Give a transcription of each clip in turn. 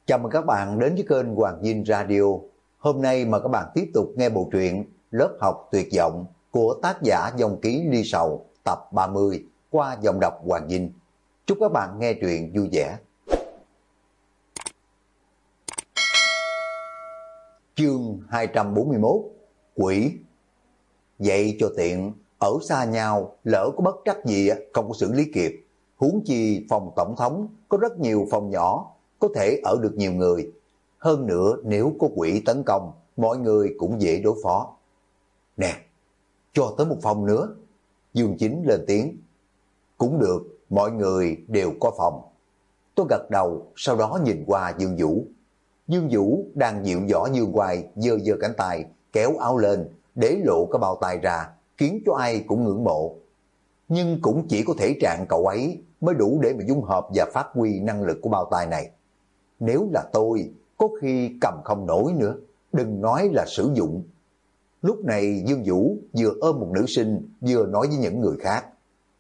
Chào mừng các bạn đến với kênh Hoàng Dinh Radio. Hôm nay mời các bạn tiếp tục nghe bộ truyện Lớp học tuyệt vọng của tác giả Dòng Ký Ly Sầu tập 30 qua giọng đọc Hoàng Dinh. Chúc các bạn nghe truyện vui vẻ. Chương 241 Quỷ. Vậy cho tiện, ở xa nhau lỡ có bất trắc gì không có xử lý kịp. Huống chi phòng tổng thống có rất nhiều phòng nhỏ, có thể ở được nhiều người. Hơn nữa nếu có quỷ tấn công, mọi người cũng dễ đối phó. Nè, cho tới một phòng nữa. Dương Chính lên tiếng. Cũng được, mọi người đều có phòng. Tôi gật đầu, sau đó nhìn qua Dương Vũ. Dương Vũ đang dịu dõ Dương Hoài, giơ giơ cánh tay, kéo áo lên, để lộ cái bao tay ra, khiến cho ai cũng ngưỡng mộ. Nhưng cũng chỉ có thể trạng cậu ấy mới đủ để mà dung hợp và phát huy năng lực của bao tay này. Nếu là tôi, có khi cầm không nổi nữa, đừng nói là sử dụng. Lúc này Dương Vũ vừa ôm một nữ sinh, vừa nói với những người khác.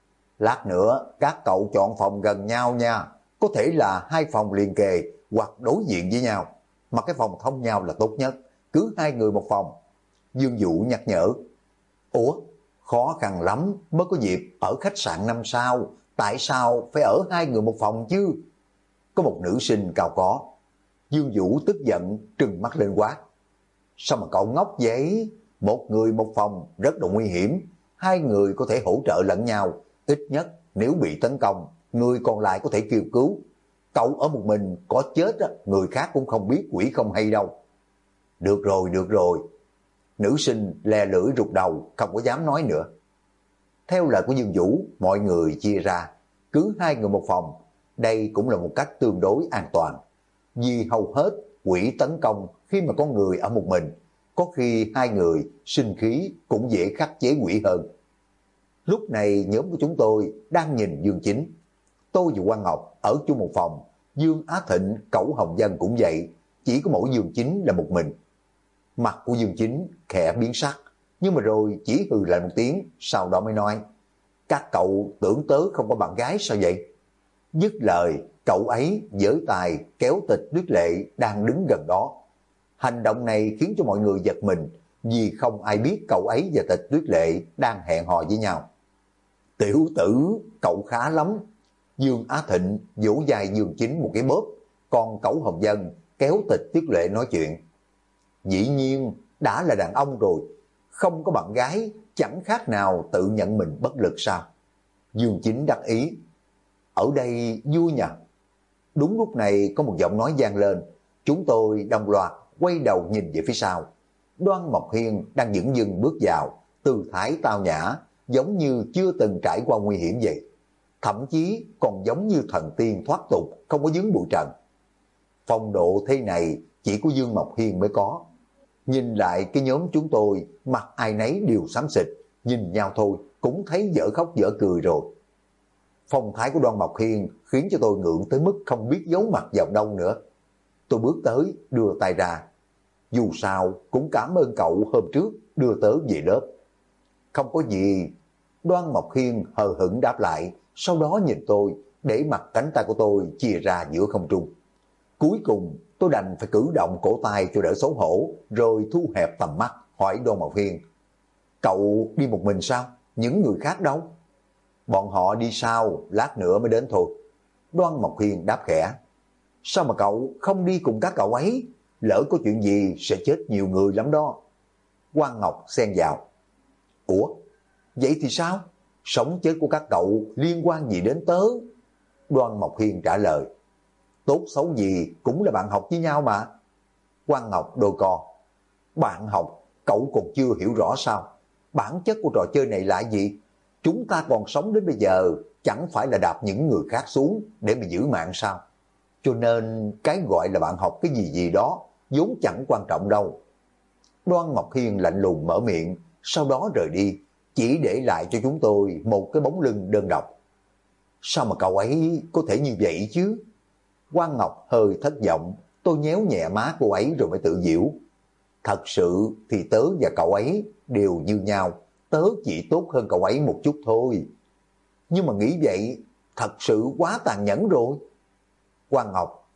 Lát nữa các cậu chọn phòng gần nhau nha, có thể là hai phòng liền kề hoặc đối diện với nhau, mà cái phòng thông nhau là tốt nhất, cứ hai người một phòng. Dương Vũ nhắc nhở. Ủa, khó khăn lắm mới có dịp ở khách sạn 5 sao, tại sao phải ở hai người một phòng chứ? Có một nữ sinh cao có. Dương Vũ tức giận trừng mắt lên quát. Sao mà cậu ngốc vậy? Một người một phòng rất là nguy hiểm, hai người có thể hỗ trợ lẫn nhau, ít nhất nếu bị tấn công, người còn lại có thể kêu cứu. Cậu ở một mình có chết người khác cũng không biết quỷ không hay đâu. Được rồi, được rồi. Nữ sinh lè lưỡi rụt đầu, không có dám nói nữa. Theo lời của Dương Vũ, mọi người chia ra, cứ hai người một phòng. Đây cũng là một cách tương đối an toàn. Vì hầu hết quỷ tấn công khi mà có người ở một mình, có khi hai người sinh khí cũng dễ khắc chế quỷ hơn. Lúc này nhóm của chúng tôi đang nhìn Dương Chính. Tôi và Quang Ngọc ở chung một phòng, Dương Á Thịnh, Cẩu Hồng Dân cũng vậy, chỉ có mỗi Dương Chính là một mình. Mặt của Dương Chính khẽ biến sắc, nhưng mà rồi chỉ hừ lại một tiếng, sau đó mới nói. Các cậu tưởng tớ không có bạn gái sao vậy? Dứt lời, cậu ấy giở tay kéo Tịch Tuyết Lệ đang đứng gần đó. Hành động này khiến cho mọi người giật mình, vì không ai biết cậu ấy và Tịch Tuyết Lệ đang hẹn hò với nhau. Tiểu tử, cậu khá lắm. Dương Á Thịnh vỗ vai Dương Chính một cái bóp, còn Cẩu Hồng Dân kéo Tịch Tuyết Lệ nói chuyện. Dĩ nhiên, đã là đàn ông rồi, không có bạn gái, chẳng khác nào tự nhận mình bất lực sao? Dương Chính đắc ý. Ở đây vui nhỉ? Đúng lúc này có một giọng nói vang lên, chúng tôi đồng loạt quay đầu nhìn về phía sau. Đoan Mộc Hiên đang dửng dưng bước vào, tư thái tao nhã, giống như chưa từng trải qua nguy hiểm vậy. Thậm chí còn giống như thần tiên thoát tục, không có vướng bụi trần. Phong độ thế này chỉ có Dương Mộc Hiên mới có. Nhìn lại cái nhóm chúng tôi, mặt ai nấy đều xám xịt, nhìn nhau thôi cũng thấy dở khóc dở cười rồi. Phong thái của Đoan Mộc Hiên khiến cho tôi ngượng tới mức không biết giấu mặt vào đâu nữa. Tôi bước tới, đưa tay ra. Dù sao cũng cảm ơn cậu hôm trước đưa tớ về lớp. Không có gì. Đoan Mộc Hiên hờ hững đáp lại, sau đó nhìn tôi, để mặt cánh tay của tôi chia ra giữa không trung. Cuối cùng tôi đành phải cử động cổ tay cho đỡ xấu hổ, rồi thu hẹp tầm mắt, hỏi Đoan Mộc Hiên. Cậu đi một mình sao? Những người khác đâu? Bọn họ đi sau, lát nữa mới đến thôi. Đoan Mộc Hiên đáp khẽ. Sao mà cậu không đi cùng các cậu ấy? Lỡ có chuyện gì sẽ chết nhiều người lắm đó. Quang Ngọc xen vào. Ủa, vậy thì sao? Sống chết của các cậu liên quan gì đến tớ? Đoan Mộc Hiên trả lời. Tốt xấu gì cũng là bạn học với nhau mà. Quang Ngọc đôi co. Bạn học, cậu còn chưa hiểu rõ sao? Bản chất của trò chơi này là gì? Chúng ta còn sống đến bây giờ, chẳng phải là đạp những người khác xuống để mà giữ mạng sao? Cho nên cái gọi là bạn học cái gì gì đó vốn chẳng quan trọng đâu. Đoan Mộc Hiên lạnh lùng mở miệng, sau đó rời đi, chỉ để lại cho chúng tôi một cái bóng lưng đơn độc. Sao mà cậu ấy có thể như vậy chứ? Quang Ngọc hơi thất vọng, tôi nhéo nhẹ má cô ấy rồi mới tự giễu. Thật sự thì tớ và cậu ấy đều như nhau, tớ chỉ tốt hơn cậu ấy một chút thôi. Nhưng mà nghĩ vậy thật sự quá tàn nhẫn rồi. Quang Ngọc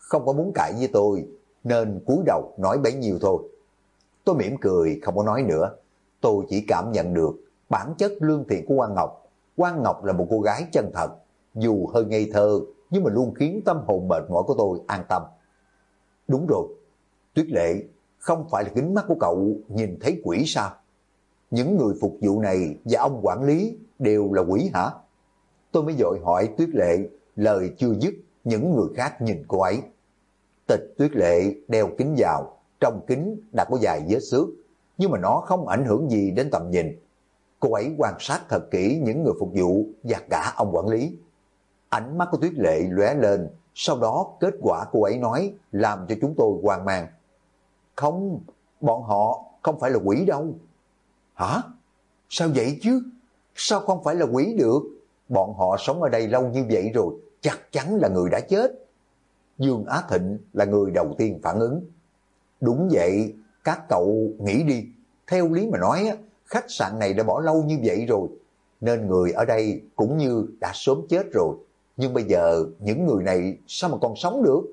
không có muốn cãi với tôi, nên cúi đầu nói bấy nhiêu thôi. Tôi mỉm cười không có nói nữa. Tôi chỉ cảm nhận được bản chất lương thiện của Quan Ngọc. Quan Ngọc là một cô gái chân thật, dù hơi ngây thơ nhưng mà luôn khiến tâm hồn mệt mỏi của tôi an tâm. Đúng rồi, Tuyết Lệ, không phải là kính mắt của cậu nhìn thấy quỷ sao? Những người phục vụ này và ông quản lý đều là quỷ hả? Tôi mới vội hỏi Tuyết Lệ, lời chưa dứt, những người khác nhìn cô ấy. Tịch Tuyết Lệ đeo kính vào, trong kính đã có vài vết xước, nhưng mà nó không ảnh hưởng gì đến tầm nhìn. Cô ấy quan sát thật kỹ những người phục vụ và cả ông quản lý. Ánh mắt của Tuyết Lệ lóe lên, sau đó kết quả cô ấy nói làm cho chúng tôi hoang mang. Không, bọn họ không phải là quỷ đâu. Hả? Sao vậy chứ? Sao không phải là quỷ được? Bọn họ sống ở đây lâu như vậy rồi, chắc chắn là người đã chết. Dương Á Thịnh là người đầu tiên phản ứng. Đúng vậy, các cậu nghĩ đi. Theo lý mà nói, khách sạn này đã bỏ lâu như vậy rồi, nên người ở đây cũng như đã sớm chết rồi. Nhưng bây giờ những người này sao mà còn sống được?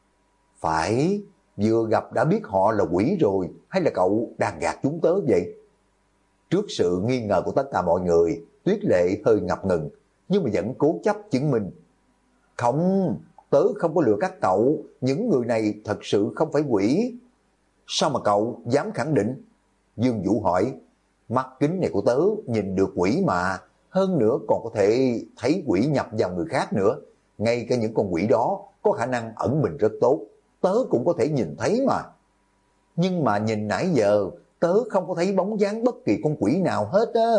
Phải, vừa gặp đã biết họ là quỷ rồi, hay là cậu đang gạt chúng tớ vậy? Trước sự nghi ngờ của tất cả mọi người, Tuyết Lệ hơi ngập ngừng, nhưng mà vẫn cố chấp chứng minh. Không, tớ không có lừa các cậu, những người này thật sự không phải quỷ. Sao mà cậu dám khẳng định? Dương Vũ hỏi. Mắt kính này của tớ nhìn được quỷ mà, hơn nữa còn có thể thấy quỷ nhập vào người khác nữa. Ngay cả những con quỷ đó có khả năng ẩn mình rất tốt, tớ cũng có thể nhìn thấy mà. Nhưng mà nhìn nãy giờ, tớ không có thấy bóng dáng bất kỳ con quỷ nào hết á.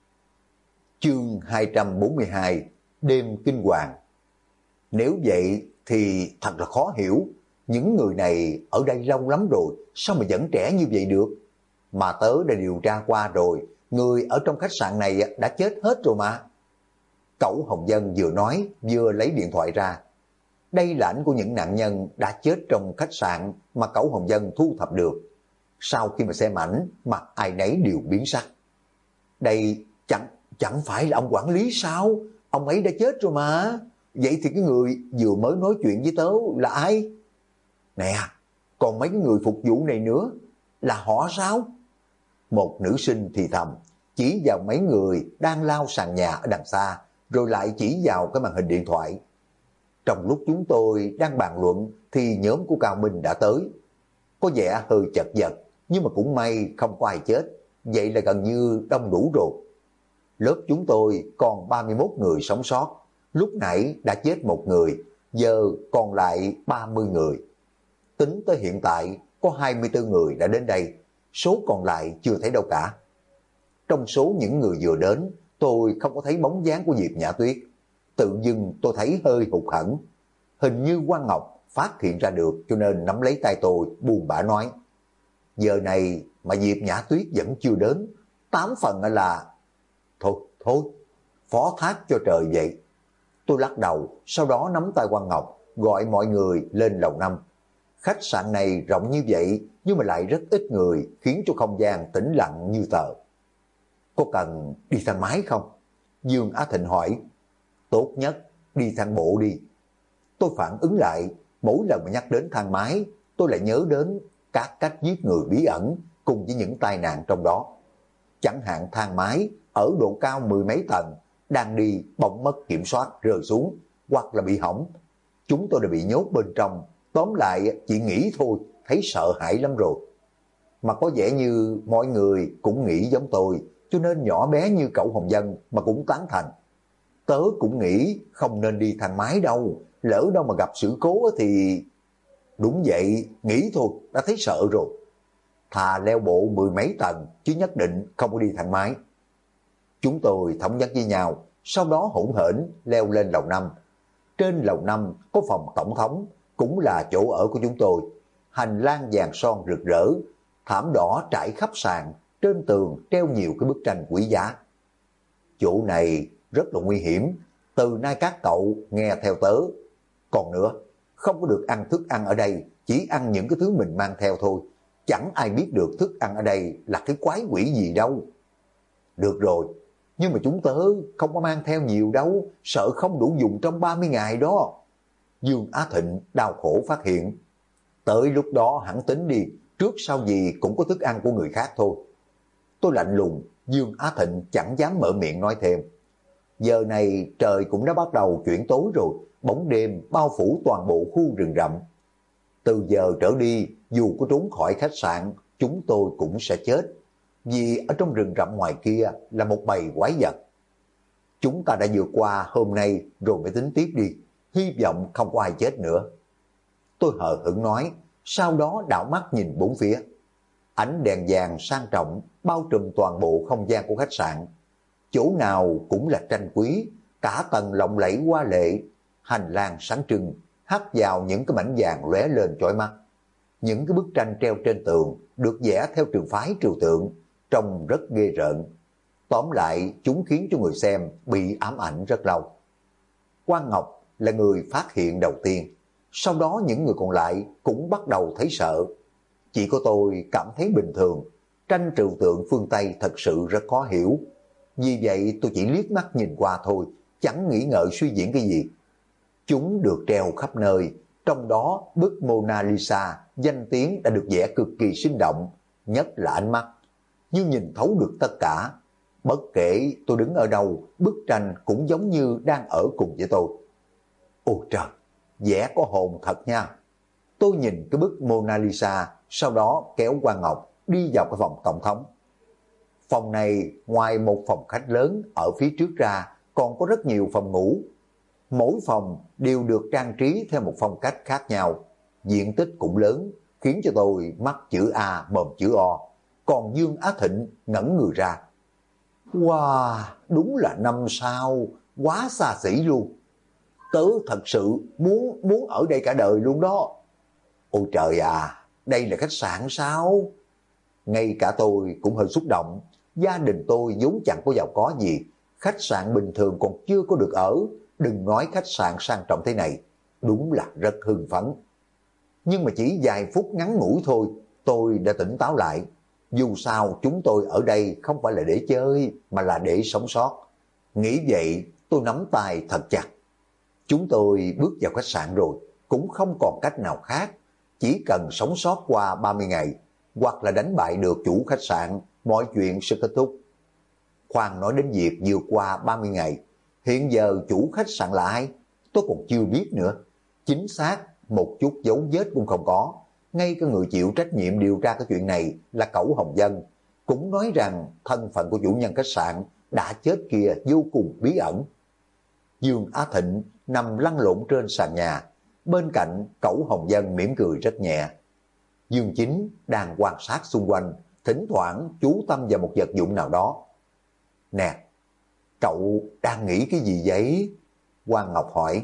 Chương 242, đêm kinh hoàng. Nếu vậy thì thật là khó hiểu, những người này ở đây lâu lắm rồi, sao mà vẫn trẻ như vậy được? Mà tớ đã điều tra qua rồi, người ở trong khách sạn này đã chết hết rồi mà. Cẩu Hồng Dân vừa nói vừa lấy điện thoại ra. Đây là ảnh của những nạn nhân đã chết trong khách sạn mà Cẩu Hồng Dân thu thập được. Sau khi mà xem ảnh, mặt ai nấy đều biến sắc. Đây chẳng phải là ông quản lý sao? Ông ấy đã chết rồi mà. Vậy thì cái người vừa mới nói chuyện với tớ là ai? Nè, còn mấy cái người phục vụ này nữa, là họ sao? Một nữ sinh thì thầm, chỉ vào mấy người đang lao sàn nhà ở đằng xa, rồi lại chỉ vào cái màn hình điện thoại. Trong lúc chúng tôi đang bàn luận thì nhóm của Cao Minh đã tới. Có vẻ hơi chật vật, nhưng mà cũng may không có ai chết. Vậy là gần như đông đủ rồi. Lớp chúng tôi còn 31 người sống sót. Lúc nãy đã chết một người, giờ còn lại 30 người. Tính tới hiện tại có 24 người đã đến đây, số còn lại chưa thấy đâu cả. Trong số những người vừa đến, tôi không có thấy bóng dáng của Diệp Nhã Tuyết. Tự dưng tôi thấy hơi hụt hẫng. Hình như Quan Ngọc phát hiện ra được, cho nên nắm lấy tay tôi buồn bã nói. Giờ này mà Diệp Nhã Tuyết vẫn chưa đến, 8 phần là... Thôi, phó thác cho trời vậy. Tôi lắc đầu, sau đó nắm tay Quan Ngọc, gọi mọi người lên lầu 5. Khách sạn này rộng như vậy, nhưng mà lại rất ít người, khiến cho không gian tĩnh lặng như tờ. Có cần đi thang máy không? Dương Á Thịnh hỏi. Tốt nhất, đi thang bộ đi. Tôi phản ứng lại, mỗi lần mà nhắc đến thang máy, tôi lại nhớ đến các cách giết người bí ẩn, cùng với những tai nạn trong đó. Chẳng hạn thang máy, ở độ cao 10 mấy tầng, đang đi bỗng mất kiểm soát rơi xuống, hoặc là bị hỏng. Chúng tôi đã bị nhốt bên trong, tóm lại chỉ nghĩ thôi, thấy sợ hãi lắm rồi. Mà có vẻ như mọi người cũng nghĩ giống tôi, cho nên nhỏ bé như Cẩu Hồng Dân mà cũng tán thành. Tớ cũng nghĩ không nên đi thang máy đâu, lỡ đâu mà gặp sự cố thì... Đúng vậy, nghĩ thôi, đã thấy sợ rồi. Thà leo bộ 10 mấy tầng, chứ nhất định không có đi thang máy. Chúng tôi thống nhất với nhau, sau đó hỗn hển leo lên lầu 5. Trên lầu 5 có phòng tổng thống, cũng là chỗ ở của chúng tôi. Hành lang vàng son rực rỡ, thảm đỏ trải khắp sàn, trên tường treo nhiều cái bức tranh quý giá. Chỗ này rất là nguy hiểm, từ nay các cậu nghe theo tớ. Còn nữa, không có được ăn thức ăn ở đây, chỉ ăn những cái thứ mình mang theo thôi. Chẳng ai biết được thức ăn ở đây là cái quái quỷ gì đâu. Được rồi, nhưng mà chúng tớ không có mang theo nhiều đâu, sợ không đủ dùng trong 30 ngày đó. Dương Á Thịnh đau khổ phát hiện. Tới lúc đó hẳn tính đi, trước sau gì cũng có thức ăn của người khác thôi. Tôi lạnh lùng, Dương Á Thịnh chẳng dám mở miệng nói thêm. Giờ này trời cũng đã bắt đầu chuyển tối rồi, bóng đêm bao phủ toàn bộ khu rừng rậm. Từ giờ trở đi, dù có trốn khỏi khách sạn, chúng tôi cũng sẽ chết. Vì ở trong rừng rậm ngoài kia là một bầy quái vật. Chúng ta đã vượt qua hôm nay rồi mới tính tiếp đi, hy vọng không có ai chết nữa. Tôi hờ hững nói, sau đó đảo mắt nhìn bốn phía. Ánh đèn vàng sang trọng bao trùm toàn bộ không gian của khách sạn. Chỗ nào cũng là tranh quý, cả tầng lộng lẫy hoa lệ, hành lang sáng trưng, hắt vào những cái mảnh vàng lóe lên chói mắt. Những cái bức tranh treo trên tường được vẽ theo trường phái trừu tượng, trông rất ghê rợn. Tóm lại, chúng khiến cho người xem bị ám ảnh rất lâu. Quang Ngọc là người phát hiện đầu tiên, sau đó những người còn lại cũng bắt đầu thấy sợ. Chỉ có tôi cảm thấy bình thường, tranh trừu tượng phương Tây thật sự rất khó hiểu. Vì vậy tôi chỉ liếc mắt nhìn qua thôi, chẳng nghĩ ngợi suy diễn cái gì. Chúng được treo khắp nơi, trong đó bức Mona Lisa danh tiếng đã được vẽ cực kỳ sinh động, nhất là ánh mắt, như nhìn thấu được tất cả. Bất kể tôi đứng ở đâu, bức tranh cũng giống như đang ở cùng với tôi. Ôi trời, vẽ có hồn thật nha. Tôi nhìn cái bức Mona Lisa, sau đó kéo Quang Ngọc đi vào cái phòng tổng thống. Phòng này ngoài một phòng khách lớn ở phía trước ra, còn có rất nhiều phòng ngủ. Mỗi phòng đều được trang trí theo một phong cách khác nhau. Diện tích cũng lớn, khiến cho tôi mắt chữ A mồm chữ O. Còn Dương Á Thịnh ngẩn người ra. Wow, đúng là 5 sao, quá xa xỉ luôn. Tớ thật sự muốn ở đây cả đời luôn đó. Ôi trời à, đây là khách sạn sao? Ngay cả tôi cũng hơi xúc động. Gia đình tôi vốn chẳng có giàu có gì. Khách sạn bình thường còn chưa có được ở. Đừng nói khách sạn sang trọng thế này. Đúng là rất hưng phấn. Nhưng mà chỉ vài phút ngắn ngủi thôi, tôi đã tỉnh táo lại. Dù sao chúng tôi ở đây không phải là để chơi, mà là để sống sót. Nghĩ vậy, tôi nắm tay thật chặt. Chúng tôi bước vào khách sạn rồi, cũng không còn cách nào khác. Chỉ cần sống sót qua 30 ngày, hoặc là đánh bại được chủ khách sạn, mọi chuyện sẽ kết thúc. Khoan nói đến việc vượt qua 30 ngày, hiện giờ chủ khách sạn là ai? Tôi còn chưa biết nữa. Chính xác, một chút dấu vết cũng không có. Ngay cái người chịu trách nhiệm điều tra cái chuyện này là Cẩu Hồng Dân, cũng nói rằng thân phận của chủ nhân khách sạn đã chết kia vô cùng bí ẩn. Dương Á Thịnh nằm lăn lộn trên sàn nhà, bên cạnh Cẩu Hồng Dân mỉm cười rất nhẹ. Dương Chính đang quan sát xung quanh, thỉnh thoảng chú tâm vào một vật dụng nào đó. Nè, cậu đang nghĩ cái gì vậy? Quang Ngọc hỏi.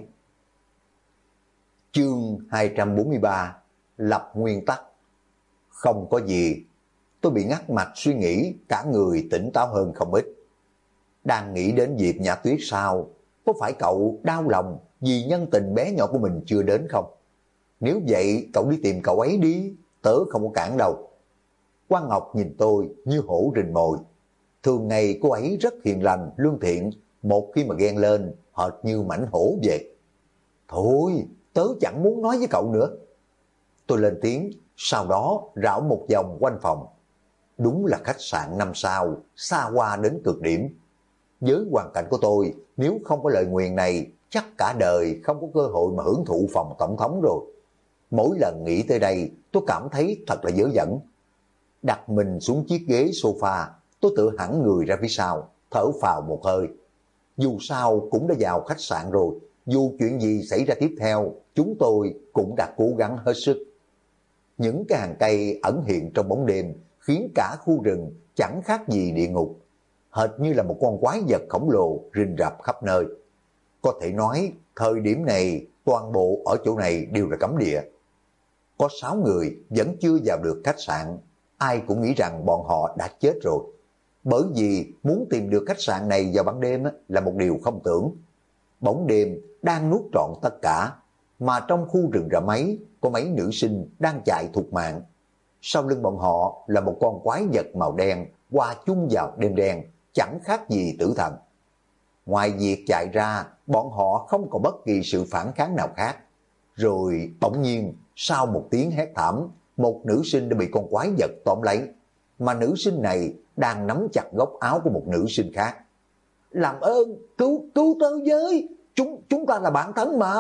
Chương 243, lập nguyên tắc. Không có gì. Tôi bị ngắt mạch suy nghĩ, cả người tỉnh táo hơn không ít. Đang nghĩ đến việc Nhã Tuyết sao? Có phải cậu đau lòng vì nhân tình bé nhỏ của mình chưa đến không? Nếu vậy cậu đi tìm cậu ấy đi, tớ không có cản đâu. Quang Ngọc nhìn tôi như hổ rình mồi. Thường ngày cô ấy rất hiền lành, lương thiện, một khi mà ghen lên, hệt như mãnh hổ vậy. Thôi, tớ chẳng muốn nói với cậu nữa. Tôi lên tiếng, sau đó rảo một vòng quanh phòng. Đúng là khách sạn 5 sao, xa hoa đến cực điểm. Với hoàn cảnh của tôi, nếu không có lời nguyền này, chắc cả đời không có cơ hội mà hưởng thụ phòng tổng thống rồi. Mỗi lần nghĩ tới đây, tôi cảm thấy thật là dở dẫn. Đặt mình xuống chiếc ghế sofa, tôi tựa hẳn người ra phía sau, thở phào một hơi. Dù sao cũng đã vào khách sạn rồi, dù chuyện gì xảy ra tiếp theo, chúng tôi cũng đã cố gắng hết sức. Những cái hàng cây ẩn hiện trong bóng đêm khiến cả khu rừng chẳng khác gì địa ngục, hệt như là một con quái vật khổng lồ rình rập khắp nơi. Có thể nói, thời điểm này, toàn bộ ở chỗ này đều là cấm địa. Có 6 người vẫn chưa vào được khách sạn, ai cũng nghĩ rằng bọn họ đã chết rồi. Bởi vì muốn tìm được khách sạn này vào ban đêm là một điều không tưởng. Bóng đêm đang nuốt trọn tất cả, mà trong khu rừng rậm ấy có mấy nữ sinh đang chạy thục mạng. Sau lưng bọn họ là một con quái vật màu đen hòa chung vào đêm đen, chẳng khác gì tử thần. Ngoài việc chạy ra, bọn họ không có bất kỳ sự phản kháng nào khác. Rồi bỗng nhiên, sau một tiếng hét thảm, một nữ sinh đã bị con quái vật tóm lấy. Mà nữ sinh này đang nắm chặt góc áo của một nữ sinh khác. Làm ơn, cứu tớ với, chúng ta là bạn thân mà.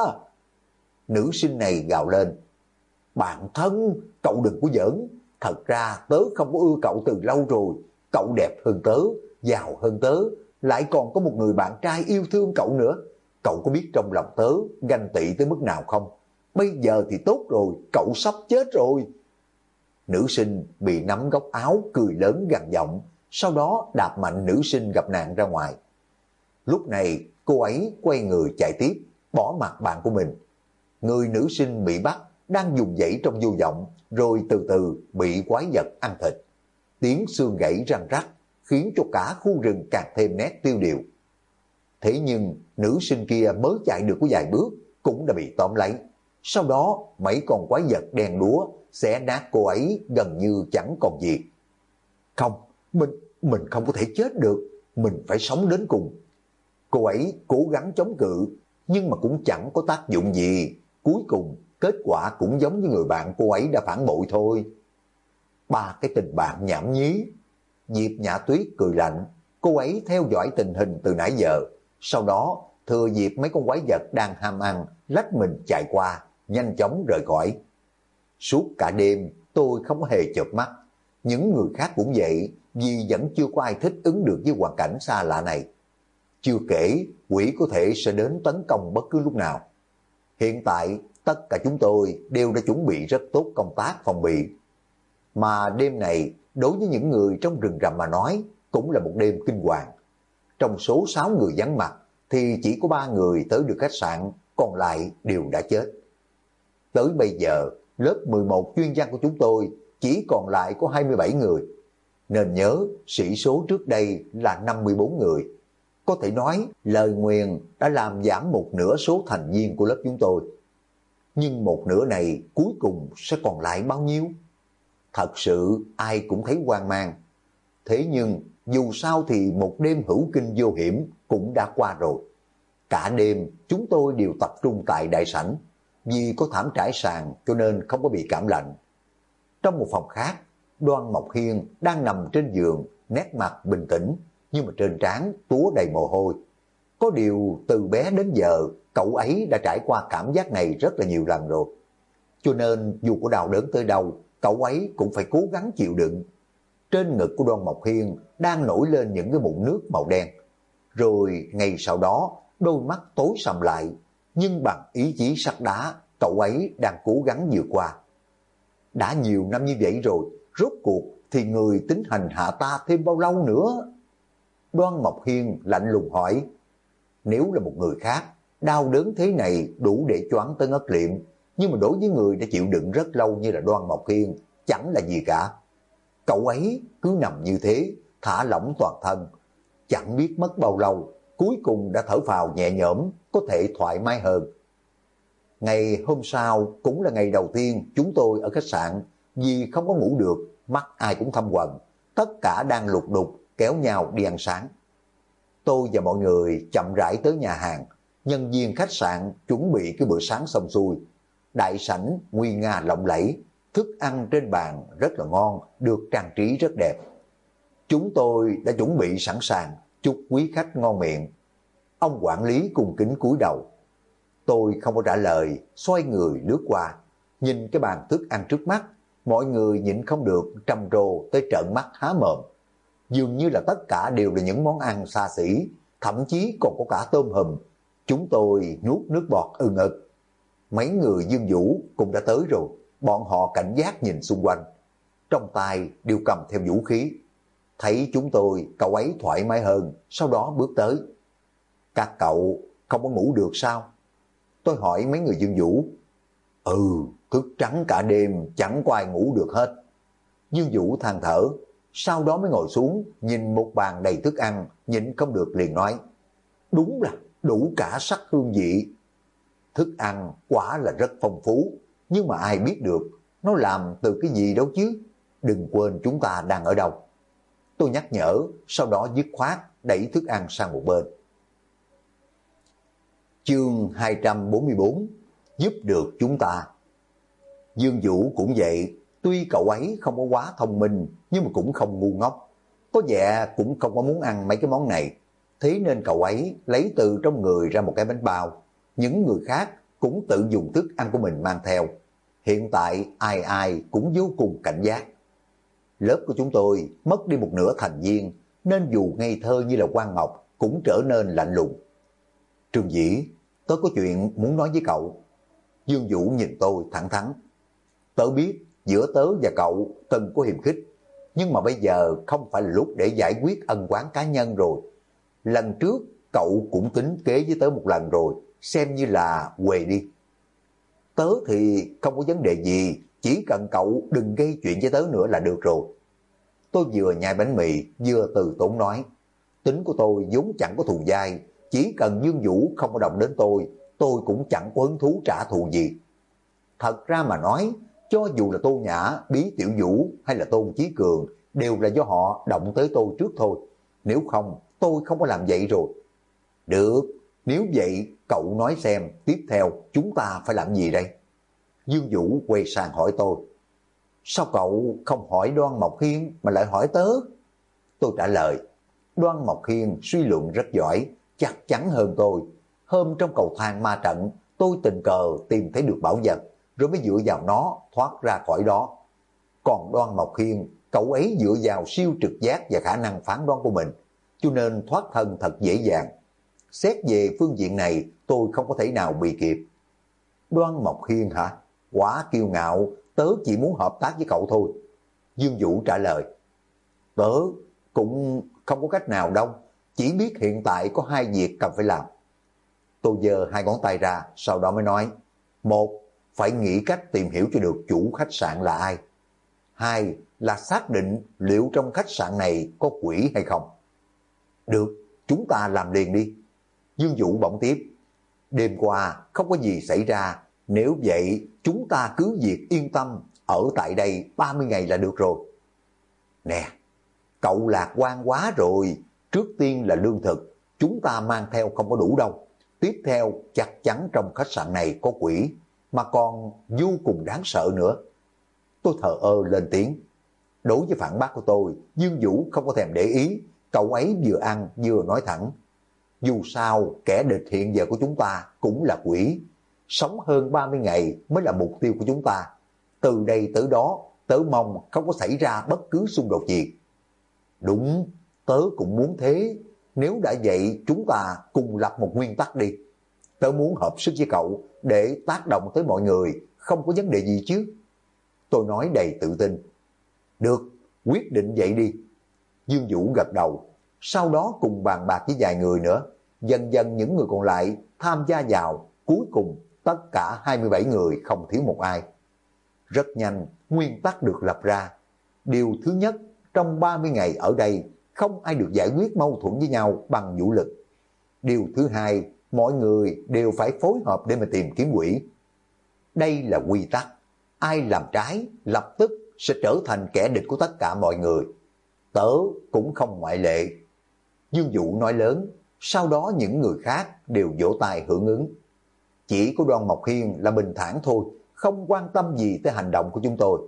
Nữ sinh này gào lên. Bạn thân, cậu đừng có giỡn. Thật ra tớ không có ưa cậu từ lâu rồi. Cậu đẹp hơn tớ, giàu hơn tớ, lại còn có một người bạn trai yêu thương cậu nữa. Cậu có biết trong lòng tớ ganh tị tới mức nào không? Bây giờ thì tốt rồi, cậu sắp chết rồi. Nữ sinh bị nắm góc áo cười lớn gằn giọng, sau đó đạp mạnh nữ sinh gặp nạn ra ngoài. Lúc này cô ấy quay người chạy tiếp, bỏ mặt bạn của mình. Người nữ sinh bị bắt đang dùng dãy trong vô vọng, rồi từ từ bị quái vật ăn thịt. Tiếng xương gãy răng rắc khiến cho cả khu rừng càng thêm nét tiêu điều. Thế nhưng nữ sinh kia mới chạy được có vài bước cũng đã bị tóm lấy. Sau đó mấy con quái vật đen đúa xé nát cô ấy gần như chẳng còn gì. Không, mình không có thể chết được, mình phải sống đến cùng. Cô ấy cố gắng chống cự nhưng mà cũng chẳng có tác dụng gì. Cuối cùng kết quả cũng giống như người bạn cô ấy đã phản bội thôi. Ba cái tình bạn nhảm nhí. Diệp Nhã Tuyết cười lạnh, cô ấy theo dõi tình hình từ nãy giờ, sau đó thừa dịp mấy con quái vật đang ham ăn, lách mình chạy qua, nhanh chóng rời khỏi. Suốt cả đêm tôi không hề chợp mắt, những người khác cũng vậy, vì vẫn chưa có ai thích ứng được với hoàn cảnh xa lạ này. Chưa kể, quỷ có thể sẽ đến tấn công bất cứ lúc nào. Hiện tại, tất cả chúng tôi đều đã chuẩn bị rất tốt công tác phòng bị. Mà đêm này, đối với những người trong rừng rậm mà nói, cũng là một đêm kinh hoàng. Trong số 6 người vắng mặt, thì chỉ có 3 người tới được khách sạn, còn lại đều đã chết. Tới bây giờ, lớp 11 chuyên văn của chúng tôi chỉ còn lại có 27 người. Nên nhớ, sĩ số trước đây là 54 người. Có thể nói, lời nguyền đã làm giảm một nửa số thành viên của lớp chúng tôi. Nhưng một nửa này cuối cùng sẽ còn lại bao nhiêu? Thật sự ai cũng thấy hoang mang. Thế nhưng dù sao thì một đêm hữu kinh vô hiểm cũng đã qua rồi. Cả đêm chúng tôi đều tập trung tại đại sảnh. Vì có thảm trải sàn cho nên không có bị cảm lạnh. Trong một phòng khác, Đoan Mộc Hiên đang nằm trên giường, nét mặt bình tĩnh, nhưng mà trên trán túa đầy mồ hôi. Có điều từ bé đến giờ, cậu ấy đã trải qua cảm giác này rất là nhiều lần rồi. Cho nên dù có đau đớn tới đâu, cậu ấy cũng phải cố gắng chịu đựng. Trên ngực của Đoan Mộc Hiên đang nổi lên những cái mụn nước màu đen. Rồi ngay sau đó, đôi mắt tối sầm lại, nhưng bằng ý chí sắt đá, cậu ấy đang cố gắng vượt qua. Đã nhiều năm như vậy rồi, rốt cuộc thì người tính hành hạ ta thêm bao lâu nữa? Đoan Mộc Hiên lạnh lùng hỏi. Nếu là một người khác, đau đớn thế này đủ để choáng tới ngất liệm, nhưng mà đối với người đã chịu đựng rất lâu như là Đoan Mộc Hiên, chẳng là gì cả. Cậu ấy cứ nằm như thế, thả lỏng toàn thân, chẳng biết mất bao lâu, cuối cùng đã thở phào nhẹ nhõm, có thể thoải mái hơn. Ngày hôm sau cũng là ngày đầu tiên chúng tôi ở khách sạn, vì không có ngủ được, mắt ai cũng thâm quầng, tất cả đang lục đục kéo nhau đi ăn sáng. Tôi và mọi người chậm rãi tới nhà hàng, nhân viên khách sạn chuẩn bị cái bữa sáng xong xuôi. Đại sảnh nguy nga lộng lẫy, thức ăn trên bàn rất là ngon, được trang trí rất đẹp. Chúng tôi đã chuẩn bị sẵn sàng, chúc quý khách ngon miệng. Ông quản lý cung kính cúi đầu. Tôi không có trả lời, xoay người lướt qua, nhìn cái bàn thức ăn trước mắt, mọi người nhịn không được trầm trồ tới trợn mắt há mồm. Dường như là tất cả đều là những món ăn xa xỉ, thậm chí còn có cả tôm hùm. Chúng tôi nuốt nước bọt ừng ực. Mấy người Dương Vũ cũng đã tới rồi, bọn họ cảnh giác nhìn xung quanh, trong tay đều cầm theo vũ khí. Thấy chúng tôi, cậu ấy thoải mái hơn, sau đó bước tới. Các cậu không có ngủ được sao? Tôi hỏi mấy người Dương Vũ. Thức trắng cả đêm, chẳng có ai ngủ được hết. Dương Vũ than thở, sau đó mới ngồi xuống, nhìn một bàn đầy thức ăn, nhịn không được liền nói. Đúng là đủ cả sắc hương vị. Thức ăn quả là rất phong phú, nhưng mà ai biết được nó làm từ cái gì đâu chứ. Đừng quên chúng ta đang ở đâu. Tôi nhắc nhở, sau đó dứt khoát đẩy thức ăn sang một bên. Chương 244. giúp được chúng ta. Dương Vũ cũng vậy, tuy cậu ấy không có quá thông minh nhưng mà cũng không ngu ngốc, có vẻ cũng không có muốn ăn mấy cái món này, thế nên cậu ấy lấy từ trong người ra một cái bánh bao. Những người khác cũng tự dùng thức ăn của mình mang theo. Hiện tại ai ai cũng vô cùng cảnh giác. Lớp của chúng tôi mất đi một nửa thành viên, nên dù ngây thơ như là Quang Ngọc cũng trở nên lạnh lùng. Trương Dĩ, tớ có chuyện muốn nói với cậu. Dương Vũ nhìn tôi thẳng thắn. Tớ biết giữa tớ và cậu từng có hiềm khích, nhưng mà bây giờ không phải là lúc để giải quyết ân oán cá nhân rồi. Lần trước cậu cũng tính kế với tớ một lần rồi, xem như là quề đi. Tớ thì không có vấn đề gì, chỉ cần cậu đừng gây chuyện với tớ nữa là được rồi. Tôi vừa nhai bánh mì vừa từ tốn nói, tính của tôi vốn chẳng có thù dai, chỉ cần Dương Vũ không có động đến tôi cũng chẳng có hứng thú trả thù gì. Thật ra mà nói, cho dù là Tô Nhã, Bí Tiểu Vũ hay là Tôn Chí Cường đều là do họ động tới tôi trước thôi. Nếu không, tôi không có làm vậy rồi. Được, nếu vậy cậu nói xem tiếp theo chúng ta phải làm gì đây? Dương Vũ quay sang hỏi tôi. Sao cậu không hỏi Đoan Mộc Hiên mà lại hỏi tớ? Tôi trả lời, Đoan Mộc Hiên suy luận rất giỏi, chắc chắn hơn tôi. Hôm trong cầu thang ma trận, tôi tình cờ tìm thấy được bảo vật, rồi mới dựa vào nó thoát ra khỏi đó. Còn Đoan Mộc Hiên, cậu ấy dựa vào siêu trực giác và khả năng phán đoán của mình, cho nên thoát thân thật dễ dàng. Xét về phương diện này, tôi không có thể nào bị kịp. Đoan Mộc Hiên hả? Quá kiêu ngạo, tớ chỉ muốn hợp tác với cậu thôi. Dương Vũ trả lời, tớ cũng không có cách nào đâu, chỉ biết hiện tại có hai việc cần phải làm. Tôi giơ hai ngón tay ra, sau đó mới nói, một, phải nghĩ cách tìm hiểu cho được chủ khách sạn là ai. Hai là xác định liệu trong khách sạn này có quỷ hay không. Được, chúng ta làm liền đi. Dương Vũ bỗng tiếp, đêm qua không có gì xảy ra, nếu vậy chúng ta cứ việc yên tâm ở tại đây 30 ngày là được rồi. Nè, cậu lạc quan quá rồi, trước tiên là lương thực, chúng ta mang theo không có đủ đâu. Tiếp theo chắc chắn trong khách sạn này có quỷ, mà còn vô cùng đáng sợ nữa. Tôi thờ ơ lên tiếng. Đối với phản bác của tôi, Dương Vũ không có thèm để ý, cậu ấy vừa ăn vừa nói thẳng. Dù sao, kẻ địch hiện giờ của chúng ta cũng là quỷ. Sống hơn 30 ngày mới là mục tiêu của chúng ta. Từ đây tới đó, tớ mong không có xảy ra bất cứ xung đột gì. Đúng, tớ cũng muốn thế. Nếu đã vậy, chúng ta cùng lập một nguyên tắc đi. Tớ muốn hợp sức với cậu để tác động tới mọi người, không có vấn đề gì chứ. Tôi nói đầy tự tin. Được, quyết định vậy đi. Dương Vũ gật đầu, sau đó cùng bàn bạc với vài người nữa. Dần dần những người còn lại tham gia vào, cuối cùng tất cả 27 người không thiếu một ai. Rất nhanh, nguyên tắc được lập ra. Điều thứ nhất, trong 30 ngày ở đây, không ai được giải quyết mâu thuẫn với nhau bằng vũ lực. Điều thứ hai, mọi người đều phải phối hợp để mà tìm kiếm quỷ. Đây là quy tắc. Ai làm trái, lập tức sẽ trở thành kẻ địch của tất cả mọi người. Tớ cũng không ngoại lệ. Dương Vũ nói lớn, sau đó những người khác đều vỗ tay hưởng ứng. Chỉ có Đoan Mộc Hiên là bình thản thôi, không quan tâm gì tới hành động của chúng tôi.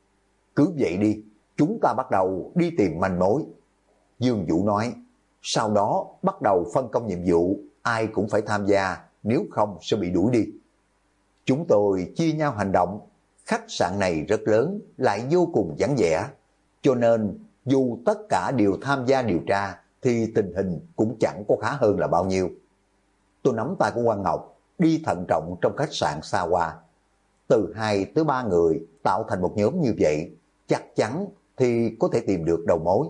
Cứ vậy đi, chúng ta bắt đầu đi tìm manh mối. Dương Vũ nói, sau đó bắt đầu phân công nhiệm vụ, ai cũng phải tham gia, nếu không sẽ bị đuổi đi. Chúng tôi chia nhau hành động. Khách sạn này rất lớn, lại vô cùng vắng vẻ, cho nên dù tất cả đều tham gia điều tra thì tình hình cũng chẳng có khá hơn là bao nhiêu. Tôi nắm tay của Quang Ngọc, đi thận trọng trong khách sạn xa hoa. Từ 2 tới 3 người tạo thành một nhóm như vậy, chắc chắn thì có thể tìm được đầu mối.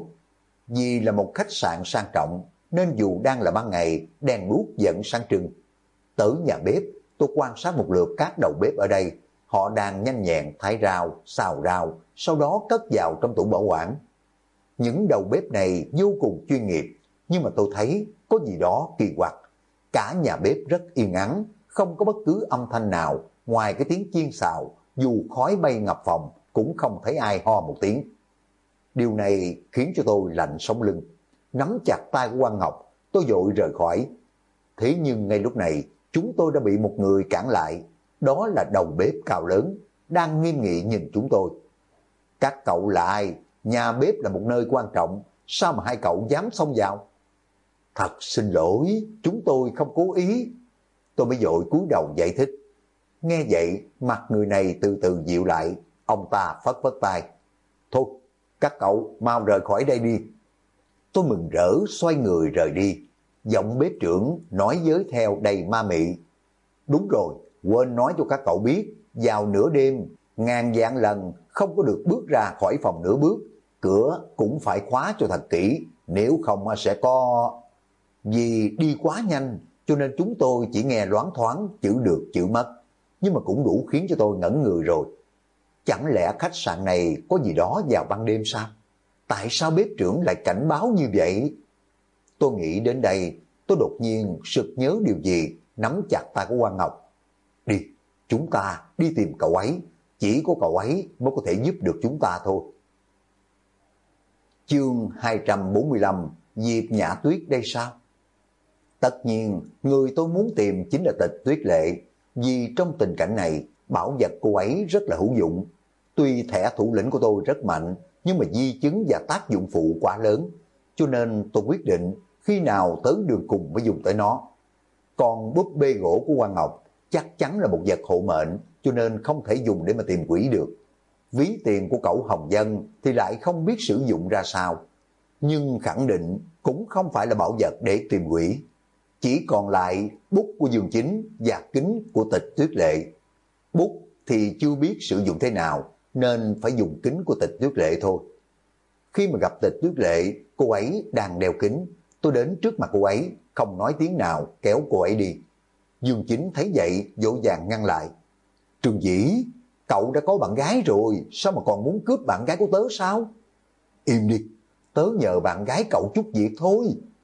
Vì là một khách sạn sang trọng, nên dù đang là ban ngày, đèn đuốc vẫn sáng trưng. Tới nhà bếp, tôi quan sát một lượt các đầu bếp ở đây. Họ đang nhanh nhẹn thái rau, xào rau, sau đó cất vào trong tủ bảo quản. Những đầu bếp này vô cùng chuyên nghiệp, nhưng mà tôi thấy có gì đó kỳ quặc. Cả nhà bếp rất yên ắng, không có bất cứ âm thanh nào ngoài cái tiếng chiên xào, dù khói bay ngập phòng cũng không thấy ai ho một tiếng. Điều này khiến cho tôi lạnh sống lưng. Nắm chặt tay của Quang Ngọc, tôi vội rời khỏi. Thế nhưng ngay lúc này, chúng tôi đã bị một người cản lại. đó là đầu bếp cao lớn, đang nghiêm nghị nhìn chúng tôi. Các cậu là ai? Nhà bếp là một nơi quan trọng, sao mà hai cậu dám xông vào? Thật xin lỗi, chúng tôi không cố ý. Tôi mới vội cúi đầu giải thích. Nghe vậy, mặt người này từ từ dịu lại, ông ta phất phất tay. Thôi, các cậu mau rời khỏi đây đi. Tôi mừng rỡ xoay người rời đi. Giọng bếp trưởng nói với theo đầy ma mị. Đúng rồi, quên nói cho các cậu biết, vào nửa đêm, ngàn vạn lần không có được bước ra khỏi phòng nửa bước. Cửa cũng phải khóa cho thật kỹ, nếu không sẽ có... Vì đi quá nhanh, cho nên chúng tôi chỉ nghe loáng thoáng chữ được chữ mất. Nhưng mà cũng đủ khiến cho tôi ngẩn người rồi. Chẳng lẽ khách sạn này có gì đó vào ban đêm sao? Tại sao bếp trưởng lại cảnh báo như vậy? Tôi nghĩ đến đây, tôi đột nhiên sực nhớ điều gì, nắm chặt tay của Quang Ngọc. Đi, chúng ta đi tìm cậu ấy, chỉ có cậu ấy mới có thể giúp được chúng ta thôi. Chương 245, Diệp Nhã Tuyết đây sao? Tất nhiên, người tôi muốn tìm chính là Tịch Tuyết Lệ, vì trong tình cảnh này, bảo vật cô ấy rất là hữu dụng. Tuy thẻ thủ lĩnh của tôi rất mạnh, nhưng mà di chứng và tác dụng phụ quá lớn, cho nên tôi quyết định khi nào tới đường cùng mới dùng tới nó. Còn búp bê gỗ của Quang Ngọc chắc chắn là một vật hộ mệnh, cho nên không thể dùng để mà tìm quỷ được. Ví tiền của cậu Hồng Dân thì lại không biết sử dụng ra sao, nhưng khẳng định cũng không phải là bảo vật để tìm quỷ. Chỉ còn lại bút của Dương Chính và kính của Tịch Tuyết Lệ. Bút thì chưa biết sử dụng thế nào, nên phải dùng kính của Tịch Tuyết Lệ thôi. Khi mà gặp Tịch Tuyết Lệ, cô ấy đang đeo kính. Tôi đến trước mặt cô ấy, không nói tiếng nào, kéo cô ấy đi. Dương Chính thấy vậy, vội vàng ngăn lại. Trường Dĩ, cậu đã có bạn gái rồi, sao mà còn muốn cướp bạn gái của tớ sao? Im đi, tớ nhờ bạn gái cậu chút việc thôi.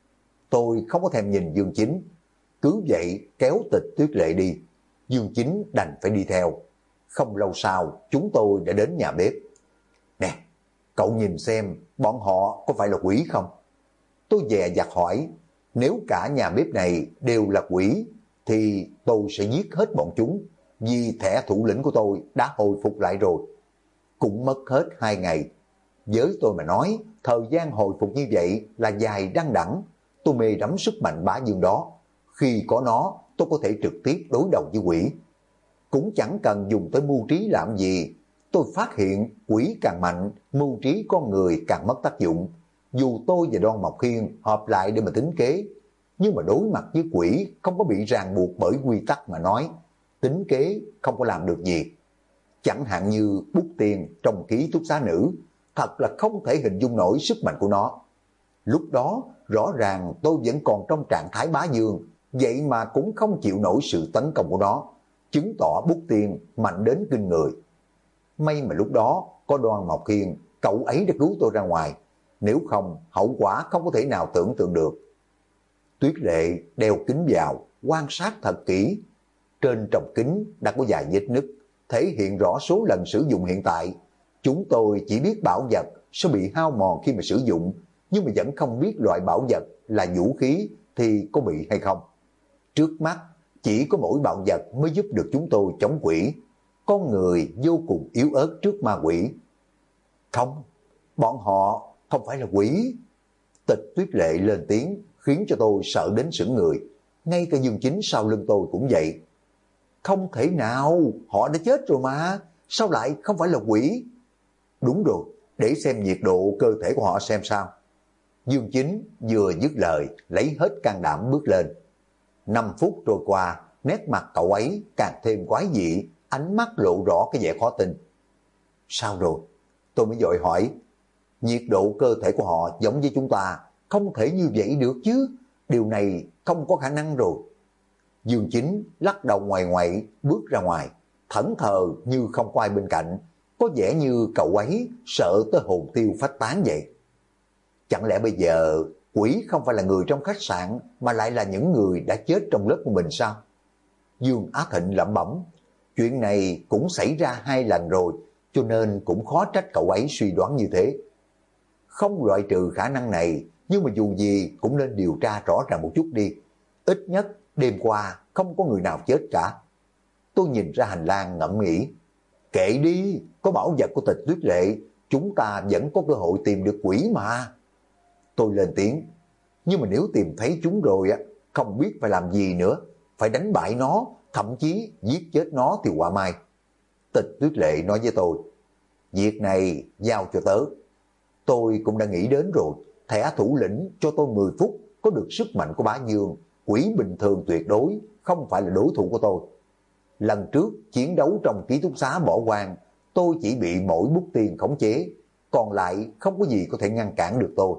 Tôi không có thèm nhìn Dương Chính. Cứ vậy kéo Tịch Tuyết Lệ đi. Dương Chính đành phải đi theo. Không lâu sau, chúng tôi đã đến nhà bếp. Nè, cậu nhìn xem, bọn họ có phải là quỷ không? Tôi dè dặt hỏi, nếu cả nhà bếp này đều là quỷ, thì tôi sẽ giết hết bọn chúng, vì thẻ thủ lĩnh của tôi đã hồi phục lại rồi. Cũng mất hết 2 ngày. Với tôi mà nói, thời gian hồi phục như vậy là dài đăng đẳng. Tôi mê đắm sức mạnh bá dương đó. Khi có nó, tôi có thể trực tiếp đối đầu với quỷ. Cũng chẳng cần dùng tới mưu trí làm gì. Tôi phát hiện quỷ càng mạnh, mưu trí con người càng mất tác dụng. Dù tôi và Đoan Mộc Khiên hợp lại để mà tính kế, nhưng mà đối mặt với quỷ không có bị ràng buộc bởi quy tắc mà nói, tính kế không có làm được gì. Chẳng hạn như Bút Tiên trong ký túc xá nữ, thật là không thể hình dung nổi sức mạnh của nó. Lúc đó rõ ràng tôi vẫn còn trong trạng thái bá dương, vậy mà cũng không chịu nổi sự tấn công của nó, chứng tỏ Bút Tiên mạnh đến kinh người. May mà lúc đó có Đoan Mộc Khiên, cậu ấy đã cứu tôi ra ngoài, nếu không hậu quả không có thể nào tưởng tượng được. Tuyết Lệ đeo kính vào, quan sát thật kỹ. Trên tròng kính đã có vài vết nứt, thể hiện rõ số lần sử dụng hiện tại. Chúng tôi chỉ biết bảo vật sẽ bị hao mòn khi mà sử dụng, nhưng mà vẫn không biết loại bảo vật là vũ khí thì có bị hay không. Trước mắt, chỉ có mỗi bảo vật mới giúp được chúng tôi chống quỷ. Con người vô cùng yếu ớt trước ma quỷ. Không, bọn họ không phải là quỷ. Tịch Tuyết Lệ lên tiếng khiến cho tôi sợ đến sững người. Ngay cả Dương Chính sau lưng tôi cũng vậy. Không thể nào, họ đã chết rồi mà, sao lại không phải là quỷ? Đúng rồi, để xem nhiệt độ cơ thể của họ xem sao. Dương Chính vừa dứt lời, lấy hết can đảm bước lên. 5 phút trôi qua, nét mặt cậu ấy càng thêm quái dị, ánh mắt lộ rõ cái vẻ khó tin. Sao rồi? Tôi mới vội hỏi. Nhiệt độ cơ thể của họ giống với chúng ta, không thể như vậy được chứ, điều này không có khả năng rồi. Dương Chính lắc đầu ngoài ngoại bước ra ngoài, thẫn thờ như không có ai bên cạnh, có vẻ như cậu ấy sợ tới hồn tiêu phách tán vậy. Chẳng lẽ bây giờ quỷ không phải là người trong khách sạn mà lại là những người đã chết trong lớp của mình sao? Dương Á Thịnh lẩm bẩm, chuyện này cũng xảy ra 2 lần rồi, cho nên cũng khó trách cậu ấy suy đoán như thế. Không loại trừ khả năng này, nhưng mà dù gì cũng nên điều tra rõ ràng một chút đi. Ít nhất đêm qua không có người nào chết cả. Tôi nhìn ra hành lang ngẫm nghĩ. Kệ đi, có bảo vật của Tịch Tuyết Lệ, chúng ta vẫn có cơ hội tìm được quỷ mà. Tôi lên tiếng, nhưng mà nếu tìm thấy chúng rồi á, không biết phải làm gì nữa, phải đánh bại nó, thậm chí giết chết nó thì quả mai. Tịch Tuyết Lệ nói với tôi, việc này giao cho tớ. Tôi cũng đã nghĩ đến rồi, thẻ thủ lĩnh cho tôi 10 phút, có được sức mạnh của Bá Dương, quỷ bình thường tuyệt đối, không phải là đối thủ của tôi. Lần trước chiến đấu trong ký túc xá bỏ hoang, tôi chỉ bị mỗi bút tiền khống chế, còn lại không có gì có thể ngăn cản được tôi.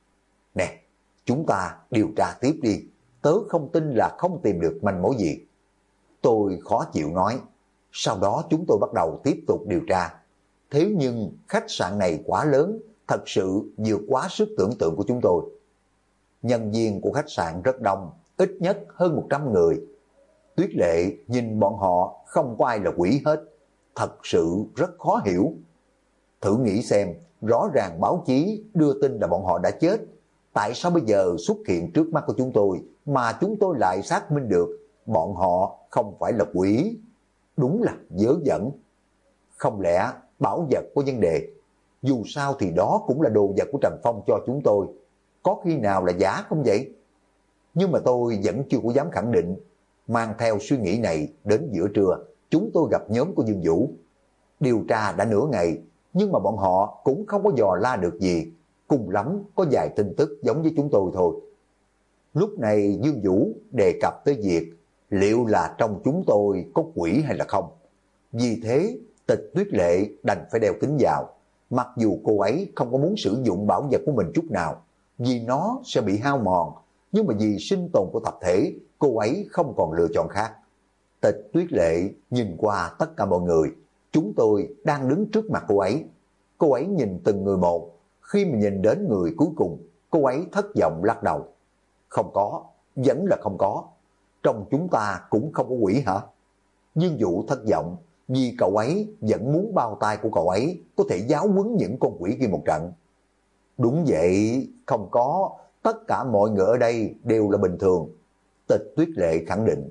Nè, chúng ta điều tra tiếp đi, tớ không tin là không tìm được manh mối gì. Tôi khó chịu nói, sau đó chúng tôi bắt đầu tiếp tục điều tra. Thế nhưng khách sạn này quá lớn, thật sự vượt quá sức tưởng tượng của chúng tôi. Nhân viên của khách sạn rất đông, ít nhất hơn 100 người. Tuyết Lệ nhìn bọn họ không có ai là quỷ hết, thật sự rất khó hiểu. Thử nghĩ xem, rõ ràng báo chí đưa tin là bọn họ đã chết, tại sao bây giờ xuất hiện trước mắt của chúng tôi mà chúng tôi lại xác minh được bọn họ không phải là quỷ? Đúng là dớ dẫn. Không lẽ bảo vật có vấn đề? Dù sao thì đó cũng là đồ vật của Trần Phong cho chúng tôi, có khi nào là giả không vậy? Nhưng mà tôi vẫn chưa có dám khẳng định. Mang theo suy nghĩ này đến giữa trưa, chúng tôi gặp nhóm của Dương Vũ. Điều tra đã nửa ngày, nhưng mà bọn họ cũng không có dò la được gì, cùng lắm có vài tin tức giống với chúng tôi thôi. Lúc này Dương Vũ đề cập tới việc liệu là trong chúng tôi có quỷ hay là không. Vì thế Tịch Tuyết Lệ đành phải đeo kính vào, mặc dù cô ấy không có muốn sử dụng bảo vật của mình chút nào, vì nó sẽ bị hao mòn, nhưng mà vì sinh tồn của tập thể, cô ấy không còn lựa chọn khác. Tịch Tuyết Lệ nhìn qua tất cả mọi người, chúng tôi đang đứng trước mặt cô ấy. Cô ấy nhìn từng người một, khi mà nhìn đến người cuối cùng, cô ấy thất vọng lắc đầu. Không có, vẫn là không có. Trong chúng ta cũng không có quỷ hả? Dương Vũ thất vọng, vì cậu ấy vẫn muốn bao tay của cậu ấy có thể giáo huấn những con quỷ kia một trận. Đúng vậy, không có, tất cả mọi người ở đây đều là bình thường. Tịch Tuyết Lệ khẳng định.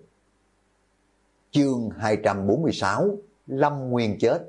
Chương 246, Lâm Nguyên chết.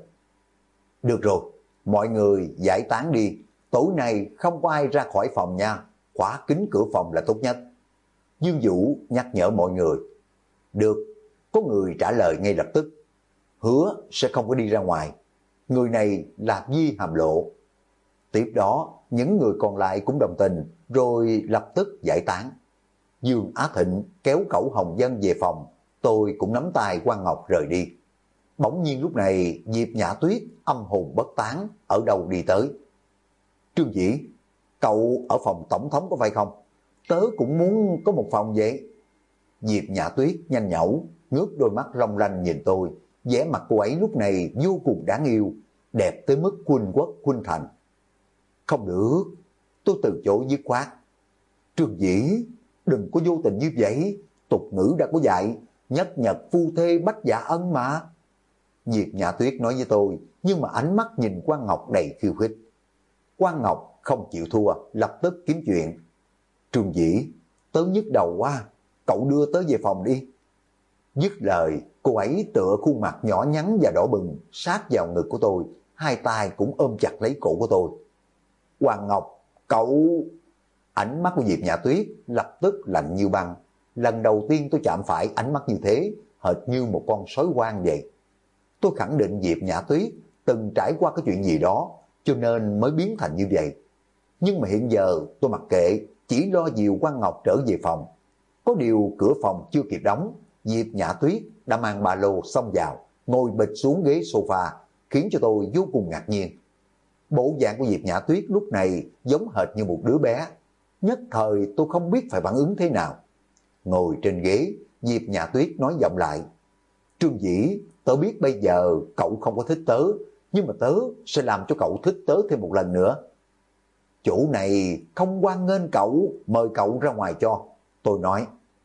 Được rồi, mọi người giải tán đi, tối nay không có ai ra khỏi phòng nha, khóa kín cửa phòng là tốt nhất. Dương Vũ nhắc nhở mọi người. Được, có người trả lời ngay lập tức. Hứa sẽ không có đi ra ngoài. Người này là Di Hàm Lộ. Tiếp đó, những người còn lại cũng đồng tình, rồi lập tức giải tán. Dương Á Thịnh kéo Cẩu Hồng Dân về phòng, tôi cũng nắm tay Quang Ngọc rời đi. Bỗng nhiên lúc này Diệp Nhã Tuyết âm hồn bất tán ở đâu đi tới. Trương Dĩ, cậu ở phòng tổng thống có phải không? Tớ cũng muốn có một phòng vậy. Diệp Nhã Tuyết nhanh nhẩu, ngước đôi mắt long lanh nhìn tôi, vẻ mặt cô ấy lúc này vô cùng đáng yêu, đẹp tới mức khuynh quốc khuynh thành. Không được, tôi từ chối dứt khoát. Trương Dĩ, đừng có vô tình như vậy, tục ngữ đã có dạy, nhất nhật phu thê bách dạ ân mà. Diệp Nhã Tuyết nói với tôi, nhưng mà ánh mắt nhìn Quang Ngọc đầy khiêu khích. Quang Ngọc không chịu thua, lập tức kiếm chuyện. Trương Dĩ, tớ nhức đầu quá, cậu đưa tớ về phòng đi. Dứt lời, cô ấy tựa khuôn mặt nhỏ nhắn và đỏ bừng sát vào ngực của tôi, hai tay cũng ôm chặt lấy cổ của tôi. Quang Ngọc, cậu... Ánh mắt của Diệp Nhã Tuyết lập tức lạnh như băng. Lần đầu tiên tôi chạm phải ánh mắt như thế, hệt như một con sói hoang vậy. Tôi khẳng định Diệp Nhã Tuyết từng trải qua cái chuyện gì đó, cho nên mới biến thành như vậy. Nhưng mà hiện giờ tôi mặc kệ, chỉ lo dìu Quang Ngọc trở về phòng. Có điều cửa phòng chưa kịp đóng, Diệp Nhã Tuyết đã mang ba lô xông vào, ngồi bịch xuống ghế sofa, khiến cho tôi vô cùng ngạc nhiên. Bộ dạng của Diệp Nhã Tuyết lúc này giống hệt như một đứa bé. Nhất thời tôi không biết phải phản ứng thế nào. Ngồi trên ghế, Diệp Nhã Tuyết nói giọng lại. Trương Dĩ, tớ biết bây giờ cậu không có thích tớ, nhưng mà tớ sẽ làm cho cậu thích tớ thêm một lần nữa. Chỗ này không hoan nghênh cậu, mời cậu ra ngoài cho. Tôi nói.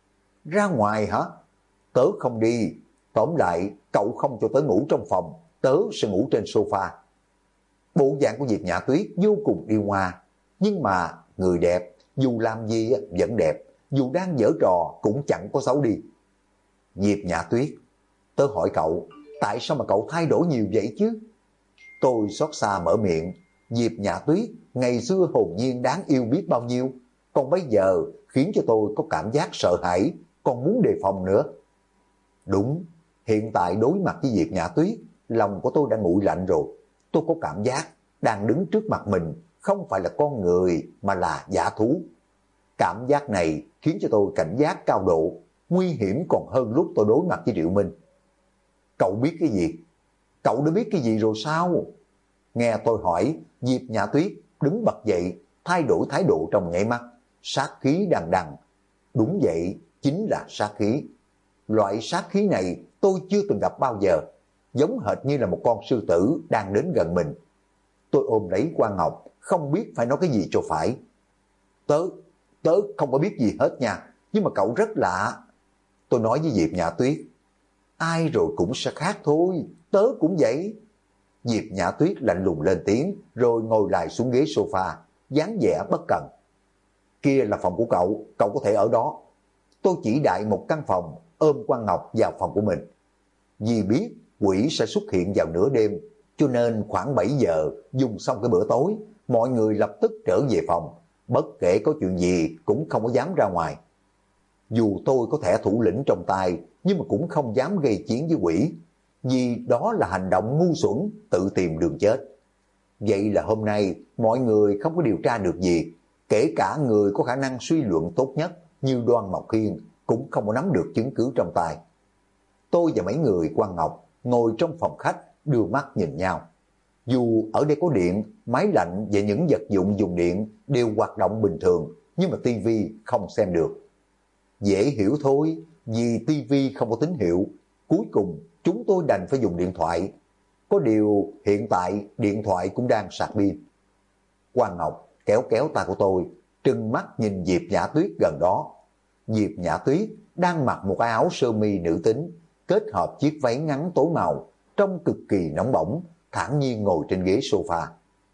Ra ngoài hả? Tớ không đi. Tóm lại, cậu không cho tớ ngủ trong phòng, tớ sẽ ngủ trên sofa. Bộ dạng của Diệp Nhã Tuyết vô cùng điêu ngoa, nhưng mà người đẹp, dù làm gì vẫn đẹp, dù đang giở trò cũng chẳng có xấu đi. Diệp Nhã Tuyết, Tớ hỏi cậu, tại sao mà cậu thay đổi nhiều vậy chứ? Tôi xót xa mở miệng, Diệp Nhã Tuyết ngày xưa hồn nhiên đáng yêu biết bao nhiêu, còn bây giờ khiến cho tôi có cảm giác sợ hãi, còn muốn đề phòng nữa. Đúng, hiện tại đối mặt với Diệp Nhã Tuyết, lòng của tôi đã nguội lạnh rồi. Tôi có cảm giác đang đứng trước mặt mình không phải là con người mà là dã thú. Cảm giác này khiến cho tôi cảnh giác cao độ, nguy hiểm còn hơn lúc tôi đối mặt với Triệu Minh. Cậu biết cái gì? Cậu đã biết cái gì rồi sao? Nghe tôi hỏi, Diệp Nhã Tuyết đứng bật dậy, thay đổi thái độ trong nháy mắt, sát khí đằng đằng. Đúng vậy, chính là sát khí. Loại sát khí này tôi chưa từng gặp bao giờ, giống hệt như là một con sư tử đang đến gần mình. Tôi ôm lấy Quan Ngọc, không biết phải nói cái gì cho phải. Tớ không có biết gì hết nha, nhưng mà cậu rất lạ. Tôi nói với Diệp Nhã Tuyết, ai rồi cũng sẽ khác thôi, tớ cũng vậy. Diệp Nhã Tuyết lạnh lùng lên tiếng, rồi ngồi lại xuống ghế sofa, dáng vẻ bất cần. Kia là phòng của cậu, cậu có thể ở đó. Tôi chỉ đại một căn phòng, ôm Quan Ngọc vào phòng của mình. Vì biết quỷ sẽ xuất hiện vào nửa đêm, cho nên khoảng 7 giờ dùng xong cái bữa tối, mọi người lập tức trở về phòng, bất kể có chuyện gì cũng không có dám ra ngoài. Dù tôi có thẻ thủ lĩnh trong tay, nhưng mà cũng không dám gây chiến với quỷ, vì đó là hành động ngu xuẩn, tự tìm đường chết. Vậy là hôm nay mọi người không có điều tra được gì, kể cả người có khả năng suy luận tốt nhất như Đoan Mộc Khiên cũng không có nắm được chứng cứ trong tay. Tôi và mấy người Quan Ngọc ngồi trong phòng khách đưa mắt nhìn nhau. Dù ở đây có điện, máy lạnh và những vật dụng dùng điện đều hoạt động bình thường, nhưng mà tivi không xem được. Dễ hiểu thôi, vì tivi không có tín hiệu, cuối cùng chúng tôi đành phải dùng điện thoại. Có điều hiện tại điện thoại cũng đang sạc pin. Quan Ngọc kéo kéo tay của tôi, trừng mắt nhìn Diệp Nhã Tuyết gần đó. Diệp Nhã Tuyết đang mặc một áo sơ mi nữ tính, kết hợp chiếc váy ngắn tối màu, trông cực kỳ nóng bỏng, thản nhiên ngồi trên ghế sofa.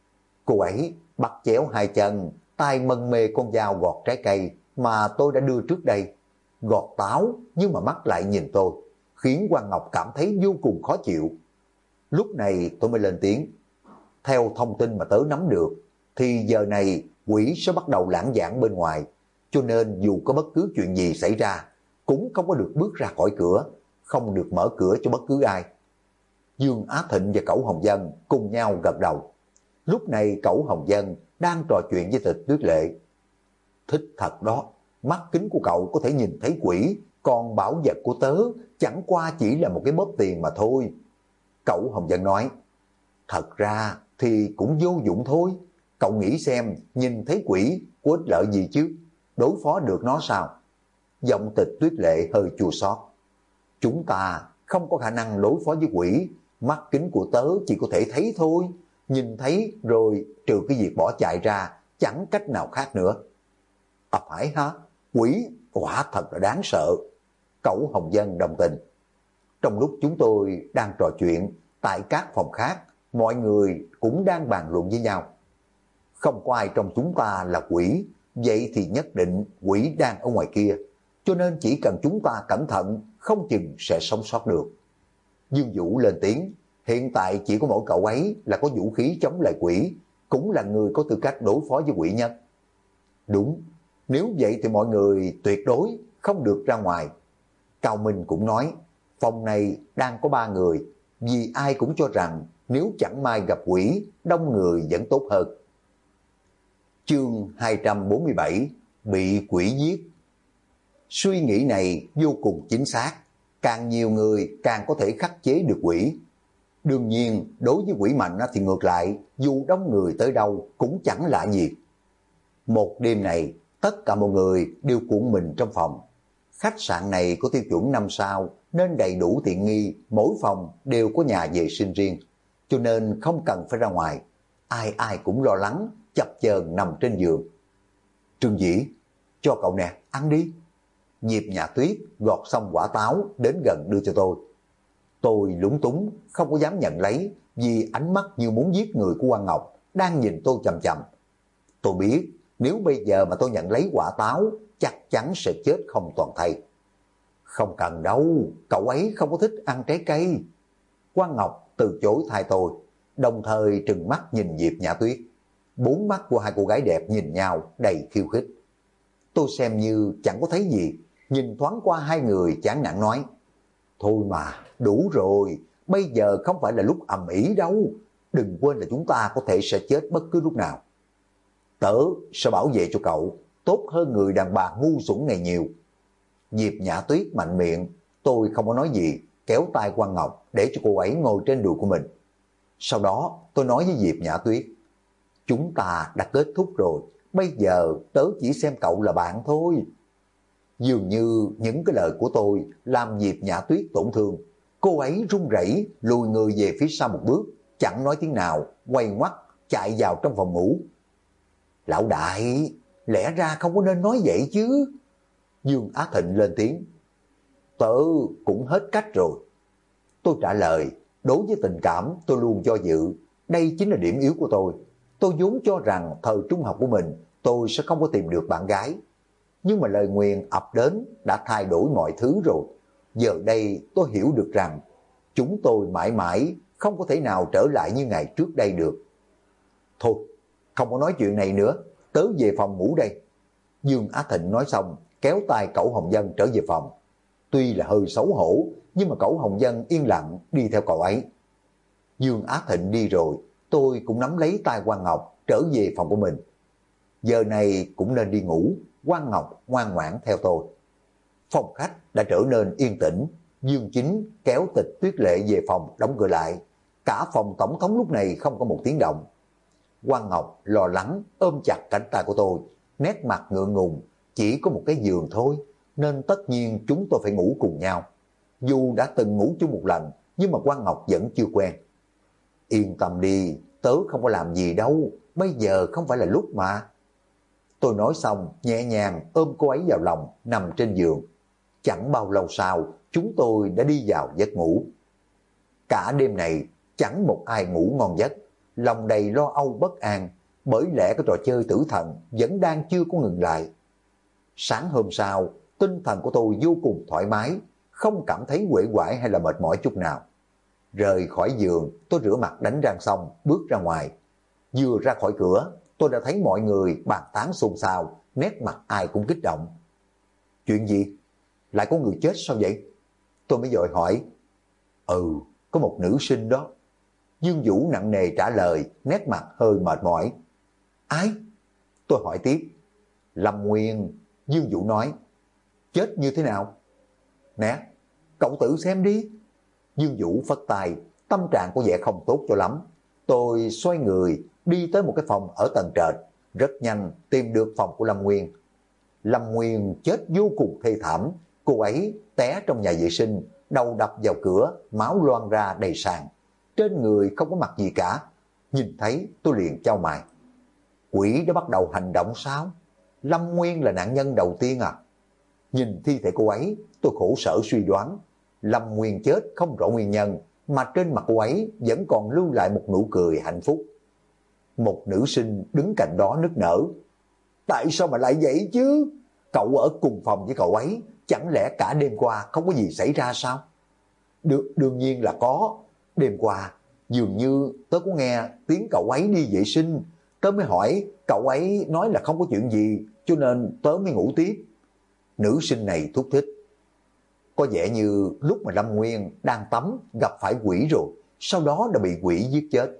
Cô ấy bắt chéo hai chân, tay mân mê con dao gọt trái cây mà tôi đã đưa trước đây. Gọt táo nhưng mà mắt lại nhìn tôi, khiến Quan Ngọc cảm thấy vô cùng khó chịu. Lúc này tôi mới lên tiếng. Theo thông tin mà tớ nắm được, thì giờ này quỷ sẽ bắt đầu lãng vãng bên ngoài, cho nên dù có bất cứ chuyện gì xảy ra, cũng không có được bước ra khỏi cửa, không được mở cửa cho bất cứ ai. Dương Á Thịnh và Cẩu Hồng Dân cùng nhau gật đầu. Lúc này Cẩu Hồng Dân đang trò chuyện với Tịch Tuyết Lệ. Thích thật đó, mắt kính của cậu có thể nhìn thấy quỷ, còn bảo vật của tớ chẳng qua chỉ là một cái bóp tiền mà thôi. Cẩu Hồng Dân nói, thật ra thì cũng vô dụng thôi. Cậu nghĩ xem, nhìn thấy quỷ có ích lợi gì chứ, đối phó được nó sao? Giọng Tịch Tuyết Lệ hơi chua xót. Chúng ta không có khả năng đối phó với quỷ, mắt kính của tớ chỉ có thể thấy thôi, nhìn thấy rồi trừ cái việc bỏ chạy ra, chẳng cách nào khác nữa. Phải hả? Quỷ quả thật là đáng sợ. Cẩu Hồng Dân đồng tình. Trong lúc chúng tôi đang trò chuyện, tại các phòng khác, mọi người cũng đang bàn luận với nhau. Không có ai trong chúng ta là quỷ, vậy thì nhất định quỷ đang ở ngoài kia, cho nên chỉ cần chúng ta cẩn thận, không chừng sẽ sống sót được. Dương Vũ lên tiếng, hiện tại chỉ có mỗi cậu ấy là có vũ khí chống lại quỷ, cũng là người có tư cách đối phó với quỷ nhất. Đúng, nếu vậy thì mọi người tuyệt đối không được ra ngoài. Cao Minh cũng nói, phòng này đang có 3 người, vì ai cũng cho rằng nếu chẳng may gặp quỷ, đông người vẫn tốt hơn. Chương 247, bị quỷ giết. Suy nghĩ này vô cùng chính xác, càng nhiều người càng có thể khắc chế được quỷ. Đương nhiên, đối với quỷ mạnh thì ngược lại, dù đông người tới đâu cũng chẳng lạ gì. Một đêm này, tất cả mọi người đều cuộn mình trong phòng. Khách sạn này có tiêu chuẩn 5 sao, nên đầy đủ tiện nghi, mỗi phòng đều có nhà vệ sinh riêng, cho nên không cần phải ra ngoài. Ai ai cũng lo lắng, chập chờn nằm trên giường. Trương Dĩ, cho cậu nè, ăn đi. Diệp Nhã Tuyết gọt xong quả táo đến gần đưa cho tôi. Tôi lúng túng, không có dám nhận lấy, vì ánh mắt như muốn giết người của Quan Ngọc đang nhìn tôi chằm chằm. Tôi biết nếu bây giờ mà tôi nhận lấy quả táo, chắc chắn sẽ chết không toàn thây. Không cần đâu, cậu ấy không có thích ăn trái cây. Quang Ngọc từ chối thay tôi, đồng thời trừng mắt nhìn Diệp Nhã Tuyết. Bốn mắt của hai cô gái đẹp nhìn nhau đầy khiêu khích. Tôi xem như chẳng có thấy gì, nhìn thoáng qua hai người chán nản nói, thôi mà, đủ rồi, bây giờ không phải là lúc ầm ĩ đâu, đừng quên là chúng ta có thể sẽ chết bất cứ lúc nào. Tớ sẽ bảo vệ cho cậu, tốt hơn người đàn bà ngu xuẩn này nhiều. Diệp Nhã Tuyết mạnh miệng, tôi không có nói gì, kéo tay Quang Ngọc để cho cô ấy ngồi trên đùi của mình. Sau đó tôi nói với Diệp Nhã Tuyết, chúng ta đã kết thúc rồi, bây giờ tớ chỉ xem cậu là bạn thôi. Dường như những cái lời của tôi làm Diệp Nhã Tuyết tổn thương. Cô ấy run rẩy lùi người về phía sau một bước, chẳng nói tiếng nào, quay ngoắt chạy vào trong phòng ngủ. Lão đại, lẽ ra không có nên nói vậy chứ. Dương Á Thịnh lên tiếng. Tớ cũng hết cách rồi. Tôi trả lời, đối với tình cảm tôi luôn do dự, đây chính là điểm yếu của tôi. Tôi vốn cho rằng thời trung học của mình tôi sẽ không có tìm được bạn gái. Nhưng mà lời nguyền ập đến đã thay đổi mọi thứ rồi. Giờ đây tôi hiểu được rằng chúng tôi mãi mãi không có thể nào trở lại như ngày trước đây được. Thôi, không có nói chuyện này nữa, tớ về phòng ngủ đây. Dương Á Thịnh nói xong, kéo tay Cẩu Hồng Vân trở về phòng. Tuy là hơi xấu hổ, nhưng mà Cẩu Hồng Vân yên lặng đi theo cậu ấy. Dương Á Thịnh đi rồi, tôi cũng nắm lấy tay Quang Ngọc trở về phòng của mình. Giờ này cũng nên đi ngủ, Quang Ngọc ngoan ngoãn theo tôi. Phòng khách đã trở nên yên tĩnh, Dương Chính kéo Tịch Tuyết Lệ về phòng đóng cửa lại. Cả phòng tổng thống lúc này không có một tiếng động. Quang Ngọc lo lắng ôm chặt cánh tay của tôi, nét mặt ngượng ngùng, chỉ có một cái giường thôi, nên tất nhiên chúng tôi phải ngủ cùng nhau. Dù đã từng ngủ chung một lần, nhưng mà Quang Ngọc vẫn chưa quen. Yên tâm đi, tớ không có làm gì đâu, bây giờ không phải là lúc mà. Tôi nói xong, nhẹ nhàng ôm cô ấy vào lòng, nằm trên giường. Chẳng bao lâu sau, chúng tôi đã đi vào giấc ngủ. Cả đêm này, chẳng một ai ngủ ngon giấc, lòng đầy lo âu bất an, bởi lẽ cái trò chơi tử thần vẫn đang chưa có ngừng lại. Sáng hôm sau, tinh thần của tôi vô cùng thoải mái, không cảm thấy uể oải hay là mệt mỏi chút nào. Rời khỏi giường, tôi rửa mặt đánh răng xong, bước ra ngoài. Vừa ra khỏi cửa, tôi đã thấy mọi người bàn tán xôn xao, nét mặt ai cũng kích động. Chuyện gì? Lại có người chết sao vậy? Tôi mới vội hỏi. Có một nữ sinh đó. Dương Vũ nặng nề trả lời, nét mặt hơi mệt mỏi. Ai? Tôi hỏi tiếp. Lâm Nguyên. Dương Vũ nói. Chết như thế nào? Nè, cậu tự xem đi. Dương Vũ phất tay, tâm trạng có vẻ không tốt cho lắm. Tôi xoay người, đi tới một cái phòng ở tầng trệt, rất nhanh tìm được phòng của Lâm Nguyên. Lâm Nguyên chết vô cùng thê thảm, cô ấy té trong nhà vệ sinh, đầu đập vào cửa, máu loang ra đầy sàn. Trên người không có mặt gì cả. Nhìn thấy tôi liền chau mày. Quỷ đã bắt đầu hành động sao? Lâm Nguyên là nạn nhân đầu tiên à? Nhìn thi thể cô ấy, tôi khổ sở suy đoán. Lâm Nguyên chết không rõ nguyên nhân, mà trên mặt cô ấy vẫn còn lưu lại một nụ cười hạnh phúc. Một nữ sinh đứng cạnh đó nức nở. Tại sao mà lại vậy chứ? Cậu ở cùng phòng với cậu ấy, chẳng lẽ cả đêm qua không có gì xảy ra sao? Đương nhiên là có. Đêm qua, dường như tớ có nghe tiếng cậu ấy đi vệ sinh. Tớ mới hỏi, cậu ấy nói là không có chuyện gì, cho nên tớ mới ngủ tiếp. Nữ sinh này thúc thích. Có vẻ như lúc mà Lâm Nguyên đang tắm gặp phải quỷ rồi, sau đó đã bị quỷ giết chết.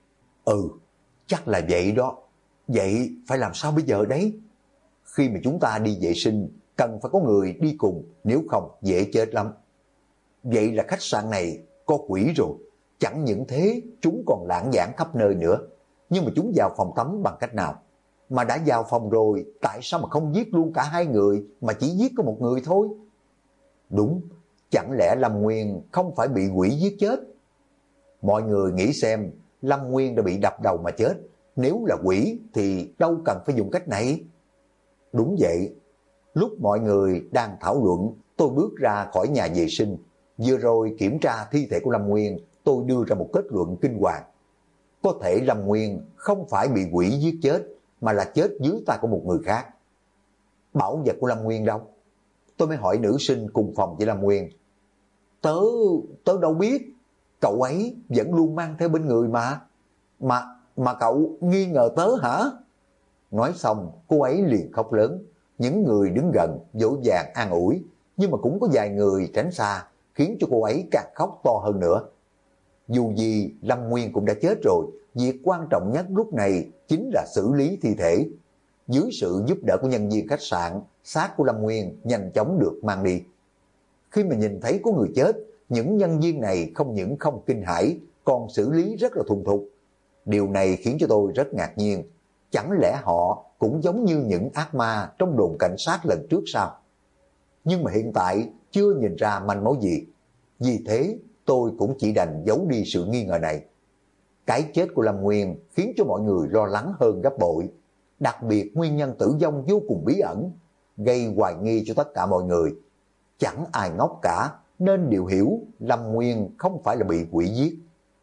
Chắc là vậy đó. Vậy phải làm sao bây giờ đấy? Khi mà chúng ta đi vệ sinh, cần phải có người đi cùng, nếu không dễ chết lắm. Vậy là khách sạn này có quỷ rồi. Chẳng những thế, chúng còn lãng vãng khắp nơi nữa. Nhưng mà chúng vào phòng tắm bằng cách nào? Mà đã vào phòng rồi, tại sao mà không giết luôn cả hai người, mà chỉ giết có một người thôi? Đúng, chẳng lẽ Lâm Nguyên không phải bị quỷ giết chết? Mọi người nghĩ xem, Lâm Nguyên đã bị đập đầu mà chết. Nếu là quỷ thì đâu cần phải dùng cách này. Đúng vậy. Lúc mọi người đang thảo luận, tôi bước ra khỏi nhà vệ sinh. Vừa rồi kiểm tra thi thể của Lâm Nguyên, tôi đưa ra một kết luận kinh hoàng. Có thể Lâm Nguyên không phải bị quỷ giết chết, mà là chết dưới tay của một người khác. Bảo vật của Lâm Nguyên đâu? tôi mới hỏi nữ sinh cùng phòng với Lâm Nguyên. Tớ đâu biết, cậu ấy vẫn luôn mang theo bên người mà. Mà cậu nghi ngờ tớ hả? Nói xong, cô ấy liền khóc lớn. Những người đứng gần dỗ dàng an ủi, nhưng mà cũng có vài người tránh xa, khiến cho cô ấy càng khóc to hơn nữa. Dù gì, Lâm Nguyên cũng đã chết rồi, việc quan trọng nhất lúc này chính là xử lý thi thể. Dưới sự giúp đỡ của nhân viên khách sạn, xác của Lâm Nguyên nhanh chóng được mang đi. Khi mà nhìn thấy có người chết, những nhân viên này không những không kinh hãi, còn xử lý rất là thuần thục. Điều này khiến cho tôi rất ngạc nhiên. Chẳng lẽ họ cũng giống như những ác ma trong đồn cảnh sát lần trước sao? Nhưng mà hiện tại chưa nhìn ra manh mối gì. Vì thế tôi cũng chỉ đành giấu đi sự nghi ngờ này. Cái chết của Lâm Nguyên khiến cho mọi người lo lắng hơn gấp bội. Đặc biệt nguyên nhân tử vong vô cùng bí ẩn, gây hoài nghi cho tất cả mọi người. Chẳng ai ngốc cả, nên đều hiểu Lâm Nguyên không phải là bị quỷ giết.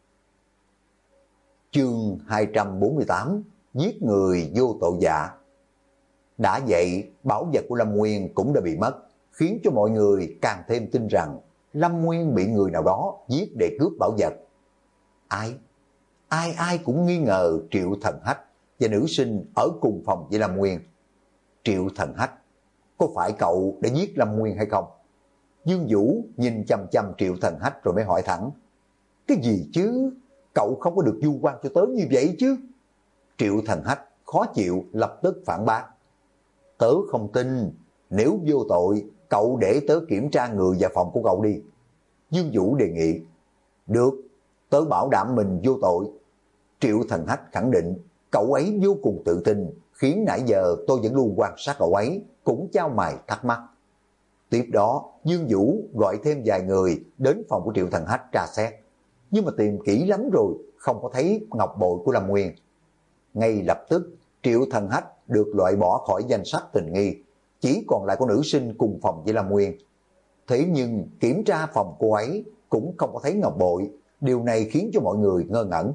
Chương 248: Giết người vô tội vạ. Đã vậy, bảo vật của Lâm Nguyên cũng đã bị mất, khiến cho mọi người càng thêm tin rằng Lâm Nguyên bị người nào đó giết để cướp bảo vật. Ai cũng nghi ngờ Triệu Thần Hách và nữ sinh ở cùng phòng với Lâm Nguyên. Triệu Thần Hách, có phải cậu đã giết Lâm Nguyên hay không? Dương Vũ nhìn chăm chăm Triệu Thần Hách rồi mới hỏi thẳng. Cái gì chứ? Cậu không có được vu oan cho tớ như vậy chứ? Triệu Thần Hách khó chịu lập tức phản bác. Tớ không tin, nếu vô tội, cậu để tớ kiểm tra người và phòng của cậu đi. Dương Vũ đề nghị. Được, tớ bảo đảm mình vô tội. Triệu Thần Hách khẳng định, cậu ấy vô cùng tự tin, khiến nãy giờ tôi vẫn luôn quan sát cậu ấy, cũng chau mày thắc mắc. Tiếp đó, Dương Vũ gọi thêm vài người đến phòng của Triệu Thần Hách tra xét. Nhưng mà tìm kỹ lắm rồi, không có thấy ngọc bội của Lâm Nguyên. Ngay lập tức, Triệu Thần Hách được loại bỏ khỏi danh sách tình nghi, chỉ còn lại có nữ sinh cùng phòng với Lâm Nguyên. Thế nhưng kiểm tra phòng cô ấy cũng không có thấy ngọc bội, điều này khiến cho mọi người ngơ ngẩn.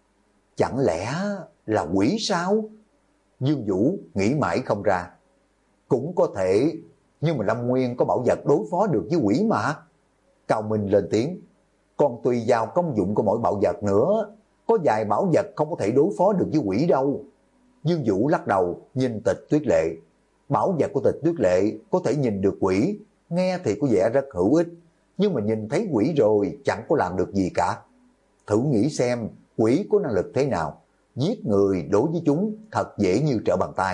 Chẳng lẽ là quỷ sao? Dương Vũ nghĩ mãi không ra. Cũng có thể, nhưng mà Lâm Nguyên có bảo vật đối phó được với quỷ mà. Cao Minh lên tiếng. Còn tùy vào công dụng của mỗi bảo vật nữa, có vài bảo vật không có thể đối phó được với quỷ đâu. Dương Vũ lắc đầu nhìn Tịch Tuyết Lệ. Bảo vật của Tịch Tuyết Lệ có thể nhìn được quỷ, nghe thì có vẻ rất hữu ích, nhưng mà nhìn thấy quỷ rồi chẳng có làm được gì cả. Thử nghĩ xem quỷ có năng lực thế nào, giết người đối với chúng thật dễ như trở bàn tay.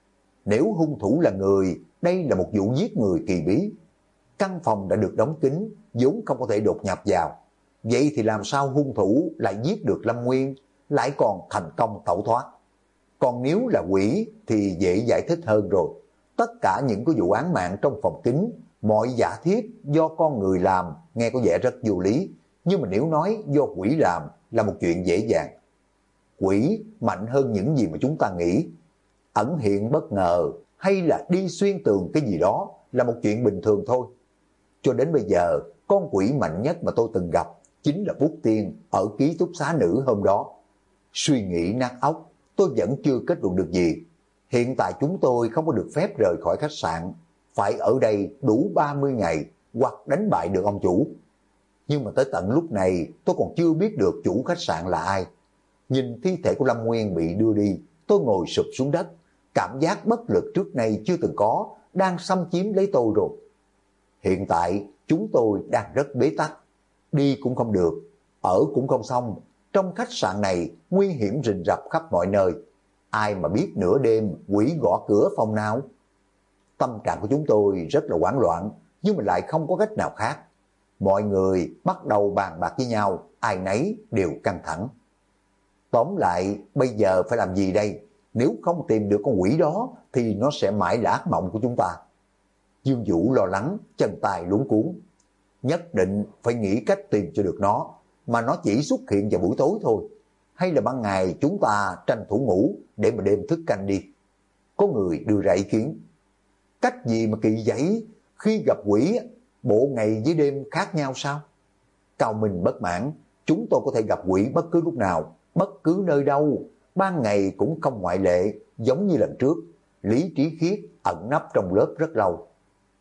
Nếu hung thủ là người, đây là một vụ giết người kỳ bí. Căn phòng đã được đóng kín, vốn không có thể đột nhập vào. Vậy thì làm sao hung thủ lại giết được Lâm Nguyên, lại còn thành công tẩu thoát? Còn nếu là quỷ thì dễ giải thích hơn rồi. Tất cả những cái vụ án mạng trong phòng kín, mọi giả thiết do con người làm nghe có vẻ rất vô lý. Nhưng mà nếu nói do quỷ làm là một chuyện dễ dàng. Quỷ mạnh hơn những gì mà chúng ta nghĩ. Ẩn hiện bất ngờ hay là đi xuyên tường cái gì đó là một chuyện bình thường thôi. Cho đến bây giờ, con quỷ mạnh nhất mà tôi từng gặp chính là Bút Tiên ở ký túc xá nữ hôm đó. Suy nghĩ nát óc, tôi vẫn chưa kết luận được gì. Hiện tại chúng tôi không có được phép rời khỏi khách sạn, phải ở đây đủ 30 ngày hoặc đánh bại được ông chủ. Nhưng mà tới tận lúc này tôi còn chưa biết được chủ khách sạn là ai. Nhìn thi thể của Lâm Nguyên bị đưa đi, tôi ngồi sụp xuống đất. Cảm giác bất lực trước nay chưa từng có đang xâm chiếm lấy tôi rồi. Hiện tại chúng tôi đang rất bế tắc. Đi cũng không được, ở cũng không xong. Trong khách sạn này nguy hiểm rình rập khắp mọi nơi. Ai mà biết nửa đêm quỷ gõ cửa phòng nào? Tâm trạng của chúng tôi rất là hoảng loạn, nhưng mà lại không có cách nào khác. Mọi người bắt đầu bàn bạc với nhau, ai nấy đều căng thẳng. Tóm lại, bây giờ phải làm gì đây? Nếu không tìm được con quỷ đó thì nó sẽ mãi là ác mộng của chúng ta. Dương Vũ lo lắng, chân tay luống cuống. Nhất định phải nghĩ cách tìm cho được nó, mà nó chỉ xuất hiện vào buổi tối thôi. Hay là ban ngày chúng ta tranh thủ ngủ để mà đêm thức canh đi. Có người đưa ra ý kiến. Cách gì mà kỳ vậy? Khi gặp quỷ, bộ ngày với đêm khác nhau sao? Cao Minh bất mãn. Chúng tôi có thể gặp quỷ bất cứ lúc nào, bất cứ nơi đâu. Ban ngày cũng không ngoại lệ, giống như lần trước. Lý Trí Khiết ẩn nấp trong lớp rất lâu.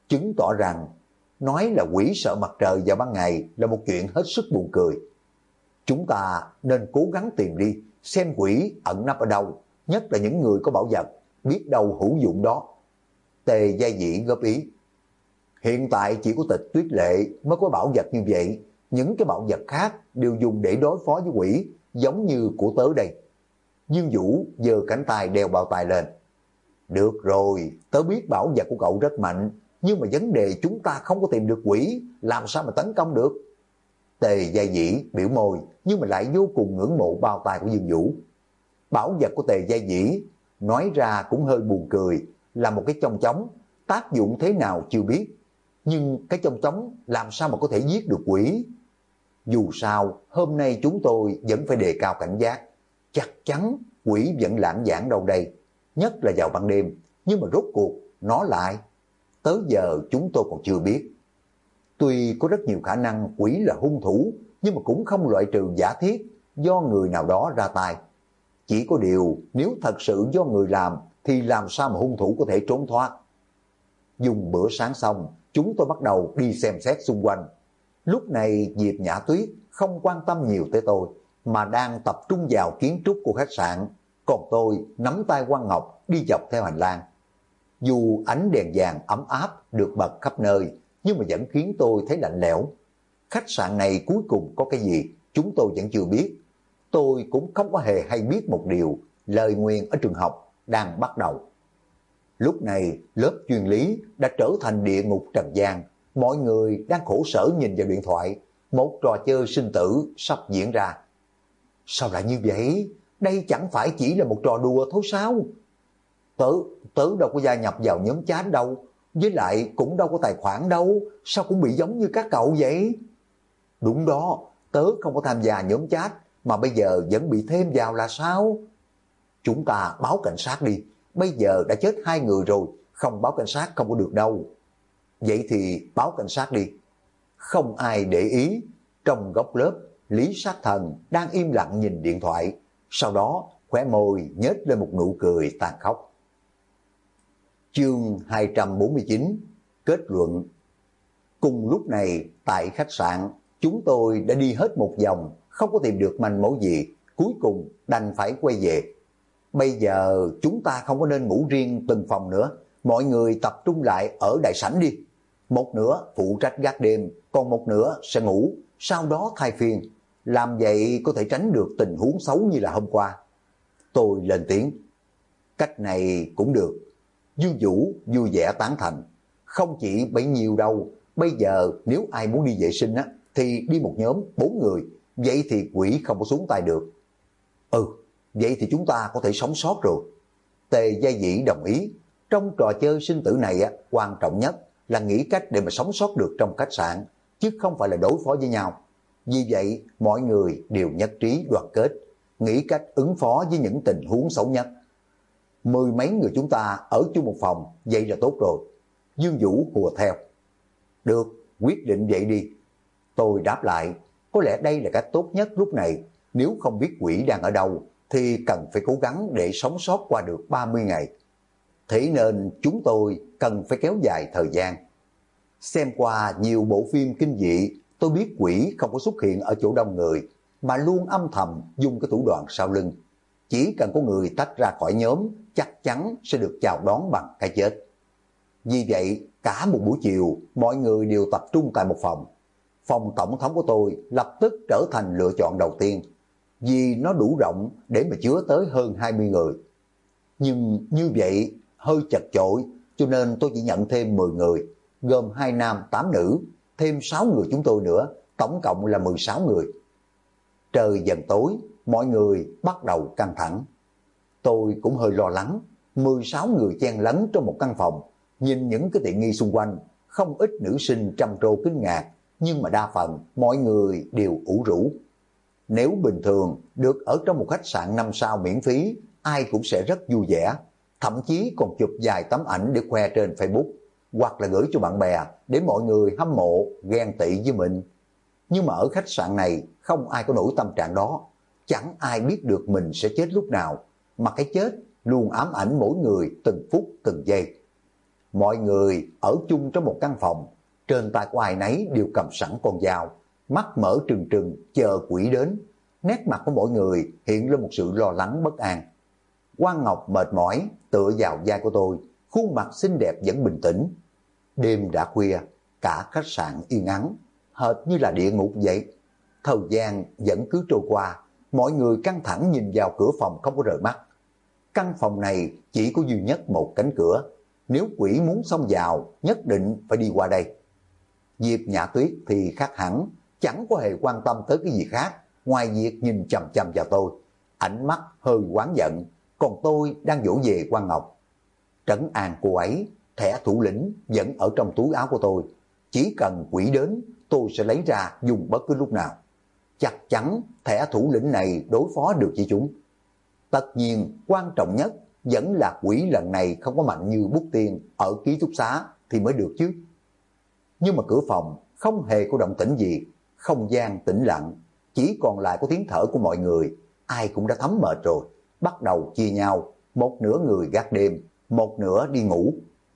chứng tỏ rằng nói là quỷ sợ mặt trời vào ban ngày là một chuyện hết sức buồn cười. Chúng ta nên cố gắng tìm đi, xem quỷ ẩn nấp ở đâu, nhất là những người có bảo vật, biết đâu hữu dụng đó. Tề Gia Dĩ góp ý. Hiện tại chỉ có Tịch Tuyết Lệ mới có bảo vật như vậy, những cái bảo vật khác đều dùng để đối phó với quỷ, giống như của tớ đây. Dương Vũ giơ cánh tay đeo bao tay lên. Được rồi, tớ biết bảo vật của cậu rất mạnh, nhưng mà vấn đề chúng ta không có tìm được quỷ, làm sao mà tấn công được? Tề Gia Dĩ biểu môi, nhưng mà lại vô cùng ngưỡng mộ bao tay của Dương Vũ. Bảo vật của Tề Gia Dĩ nói ra cũng hơi buồn cười, là một cái chong chóng, tác dụng thế nào chưa biết, nhưng cái chong chóng làm sao mà có thể giết được quỷ? Dù sao, hôm nay chúng tôi vẫn phải đề cao cảnh giác, chắc chắn quỷ vẫn lãng vãng đâu đây, nhất là vào ban đêm, nhưng mà rốt cuộc nó lại, tới giờ chúng tôi còn chưa biết. Tuy có rất nhiều khả năng quỷ là hung thủ, nhưng mà cũng không loại trừ giả thiết do người nào đó ra tay. Chỉ có điều nếu thật sự do người làm thì làm sao mà hung thủ có thể trốn thoát. Dùng bữa sáng xong, chúng tôi bắt đầu đi xem xét xung quanh. Lúc này Diệp Nhã Tuyết không quan tâm nhiều tới tôi, mà đang tập trung vào kiến trúc của khách sạn, còn tôi nắm tay Quan Ngọc đi dọc theo hành lang. Dù ánh đèn vàng ấm áp được bật khắp nơi, nhưng mà vẫn khiến tôi thấy lạnh lẽo. Khách sạn này cuối cùng có cái gì, chúng tôi vẫn chưa biết. Tôi cũng không có hề hay biết một điều, lời nguyền ở trường học đang bắt đầu. Lúc này, lớp chuyên lý đã trở thành địa ngục trần gian. Mọi người đang khổ sở nhìn vào điện thoại. Một trò chơi sinh tử sắp diễn ra. Sao lại như vậy? Đây chẳng phải chỉ là một trò đùa thôi sao? Tớ đâu có gia nhập vào nhóm chat đâu. Với lại cũng đâu có tài khoản đâu. Sao cũng bị giống như các cậu vậy? Đúng đó, tớ không có tham gia nhóm chat, mà bây giờ vẫn bị thêm vào là sao? Chúng ta báo cảnh sát đi. Bây giờ đã chết 2 người rồi, không báo cảnh sát không có được đâu. Vậy thì báo cảnh sát đi. Không ai để ý, trong góc lớp, Lý Sát Thần đang im lặng nhìn điện thoại, sau đó khóe môi nhếch lên một nụ cười tàn khốc. Chương 249 kết luận. Cùng lúc này, tại khách sạn, chúng tôi đã đi hết một vòng, không có tìm được manh mối gì, cuối cùng đành phải quay về. Bây giờ chúng ta không có nên ngủ riêng từng phòng nữa, mọi người tập trung lại ở đại sảnh đi. Một nửa phụ trách gác đêm, còn một nửa sẽ ngủ, sau đó thay phiên. Làm vậy có thể tránh được tình huống xấu như là hôm qua. Tôi lên tiếng. Cách này cũng được. Dương Vũ vui vẻ tán thành. Không chỉ bấy nhiêu đâu, bây giờ nếu ai muốn đi vệ sinh á, thì đi một nhóm 4 người, vậy thì quỷ không có xuống tay được. Vậy thì chúng ta có thể sống sót rồi. Tề Gia Dĩ đồng ý. Trong trò chơi sinh tử này á, quan trọng nhất là nghĩ cách để mà sống sót được trong khách sạn, chứ không phải là đối phó với nhau. Vì vậy, mọi người đều nhất trí đoàn kết, nghĩ cách ứng phó với những tình huống xấu nhất. 10 mấy người chúng ta ở chung một phòng, vậy là tốt rồi. Dương Vũ hùa theo. Được, quyết định vậy đi. Tôi đáp lại, có lẽ đây là cách tốt nhất lúc này. Nếu không biết quỷ đang ở đâu, thì cần phải cố gắng để sống sót qua được 30 ngày. Thế nên chúng tôi cần phải kéo dài thời gian. Xem qua nhiều bộ phim kinh dị, tôi biết quỷ không có xuất hiện ở chỗ đông người, mà luôn âm thầm dùng cái thủ đoạn sau lưng. Chỉ cần có người tách ra khỏi nhóm, chắc chắn sẽ được chào đón bằng cái chết. Vì vậy, cả một buổi chiều, mọi người đều tập trung tại một phòng. Phòng tổng thống của tôi lập tức trở thành lựa chọn đầu tiên, vì nó đủ rộng để mà chứa tới hơn 20 người. Nhưng như vậy hơi chật chội, cho nên tôi chỉ nhận thêm 10 người, gồm 2 nam 8 nữ, thêm 6 người chúng tôi nữa, tổng cộng là 16 người. Trời dần tối, mọi người bắt đầu căng thẳng. Tôi cũng hơi lo lắng, 16 người chen lấn trong một căn phòng, nhìn những cái tiện nghi xung quanh, không ít nữ sinh trầm trồ kinh ngạc, nhưng mà đa phần mọi người đều ủ rũ. Nếu bình thường được ở trong một khách sạn 5 sao miễn phí, ai cũng sẽ rất vui vẻ, thậm chí còn chụp vài tấm ảnh để khoe trên Facebook, hoặc là gửi cho bạn bè để mọi người hâm mộ, ghen tị với mình. Nhưng mà ở khách sạn này không ai có nổi tâm trạng đó, chẳng ai biết được mình sẽ chết lúc nào, mà cái chết luôn ám ảnh mỗi người từng phút từng giây. Mọi người ở chung trong một căn phòng, trên tay của ai nấy đều cầm sẵn con dao, mắt mở trừng trừng chờ quỷ đến. Nét mặt của mỗi người hiện lên một sự lo lắng bất an. Quang Ngọc mệt mỏi tựa vào vai của tôi, khuôn mặt xinh đẹp vẫn bình tĩnh. Đêm đã khuya, cả khách sạn yên ắng, hệt như là địa ngục vậy. Thời gian vẫn cứ trôi qua, mọi người căng thẳng nhìn vào cửa phòng không có rời mắt. Căn phòng này chỉ có duy nhất một cánh cửa, nếu quỷ muốn xông vào nhất định phải đi qua đây. Diệp Nhã Tuyết thì khác hẳn, chẳng có hề quan tâm tới cái gì khác ngoài việc nhìn chằm chằm vào tôi, ánh mắt hơi oán giận. Còn tôi đang vỗ về Quang Ngọc, trấn an cô ấy. Thẻ thủ lĩnh vẫn ở trong túi áo của tôi, chỉ cần quỷ đến tôi sẽ lấy ra dùng bất cứ lúc nào. Chắc chắn thẻ thủ lĩnh này đối phó được với chúng. Tất nhiên quan trọng nhất vẫn là quỷ lần này không có mạnh như bút tiên ở ký túc xá thì mới được chứ. Nhưng mà cửa phòng không hề có động tĩnh gì, không gian tĩnh lặng, chỉ còn lại có tiếng thở của mọi người. Ai cũng đã thấm mệt rồi, bắt đầu chia nhau, một nửa người gác đêm, một nửa đi ngủ.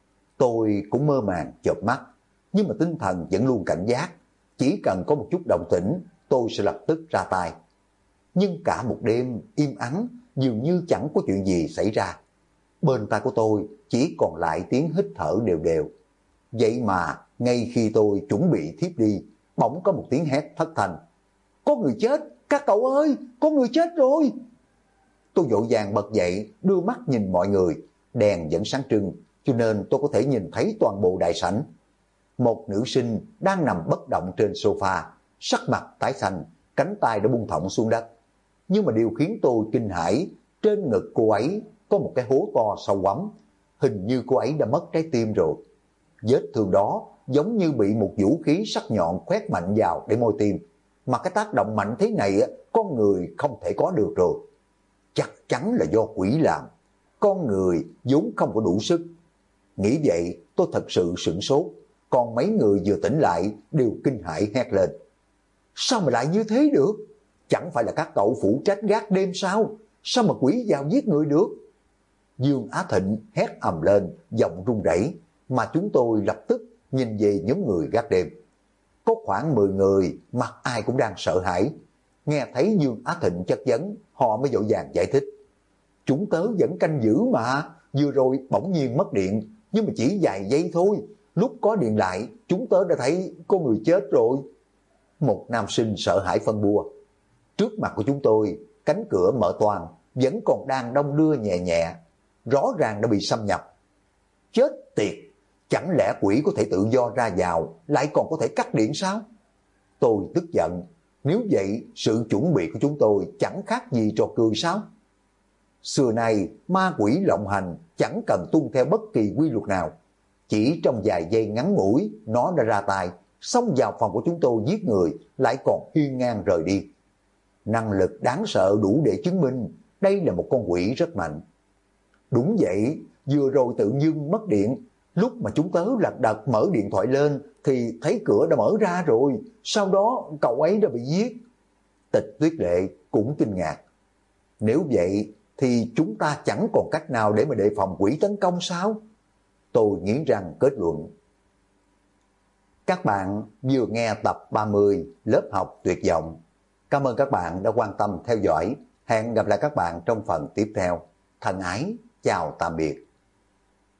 Tôi cũng mơ màng chợp mắt, nhưng mà tinh thần vẫn luôn cảnh giác, chỉ cần có một chút động tĩnh tôi sẽ lập tức ra tay. Nhưng cả một đêm im ắng, dường như chẳng có chuyện gì xảy ra. Bên tai của tôi chỉ còn lại tiếng hít thở đều đều. Vậy mà ngay khi tôi chuẩn bị thiếp đi, bỗng có một tiếng hét thất thanh: "Có người chết, các cậu ơi, có người chết rồi!" Tôi vội vàng bật dậy, đưa mắt nhìn mọi người. Đèn vẫn sáng trưng, cho nên tôi có thể nhìn thấy toàn bộ đại sảnh. Một nữ sinh đang nằm bất động trên sofa, sắc mặt tái xanh, cánh tay đã buông thõng xuống đất. Nhưng mà điều khiến tôi kinh hãi, trên ngực cô ấy có một cái hố to sâu quắm, hình như cô ấy đã mất trái tim rồi. Vết thương đó giống như bị một vũ khí sắc nhọn khoét mạnh vào để môi tim, mà cái tác động mạnh thế này con người không thể có được rồi. Chắc chắn là do quỷ làm, con người vốn không có đủ sức. Nghĩ vậy tôi thật sự sửng sốt, còn mấy người vừa tỉnh lại đều kinh hãi hét lên: "Sao mà lại như thế được? Chẳng phải là các cậu phụ trách gác đêm sao? Sao mà quỷ vào giết người được?" Dương Á Thịnh hét ầm lên, giọng run rẩy, mà chúng tôi lập tức nhìn về nhóm người gác đêm. Có khoảng 10 người, mặt ai cũng đang sợ hãi. Nghe thấy Dương Á Thịnh chất vấn, họ mới vội vàng giải thích: "Chúng tớ vẫn canh giữ mà, vừa rồi bỗng nhiên mất điện, nhưng mà chỉ vài giây thôi. Lúc có điện lại, chúng tớ đã thấy có người chết rồi." Một nam sinh sợ hãi phân bua: "Trước mặt của chúng tôi, cánh cửa mở toang, vẫn còn đang đong đưa nhẹ nhẹ, rõ ràng đã bị xâm nhập." Chết tiệt, chẳng lẽ quỷ có thể tự do ra vào, lại còn có thể cắt điện sao? Tôi tức giận, nếu vậy sự chuẩn bị của chúng tôi chẳng khác gì trò cười sao? Xưa nay ma quỷ lộng hành chẳng cần tuân theo bất kỳ quy luật nào, chỉ trong vài giây ngắn ngủi nó đã ra tay, xông vào phòng của chúng tôi giết người, lại còn hiên ngang rời đi. Năng lực đáng sợ đủ để chứng minh đây là một con quỷ rất mạnh. Đúng vậy, vừa rồi tự nhiên mất điện, lúc mà chúng tớ lật đật mở điện thoại lên thì thấy cửa đã mở ra rồi, sau đó cậu ấy đã bị giết. Tịch Tuyết Lệ cũng kinh ngạc: "Nếu vậy thì chúng ta chẳng còn cách nào để mà đề phòng quỷ tấn công sao?" Tôi nghiến răng kết luận. Các bạn vừa nghe tập 30 lớp học tuyệt vọng. Cảm ơn các bạn đã quan tâm theo dõi. Hẹn gặp lại các bạn trong phần tiếp theo. Thân ái, chào tạm biệt.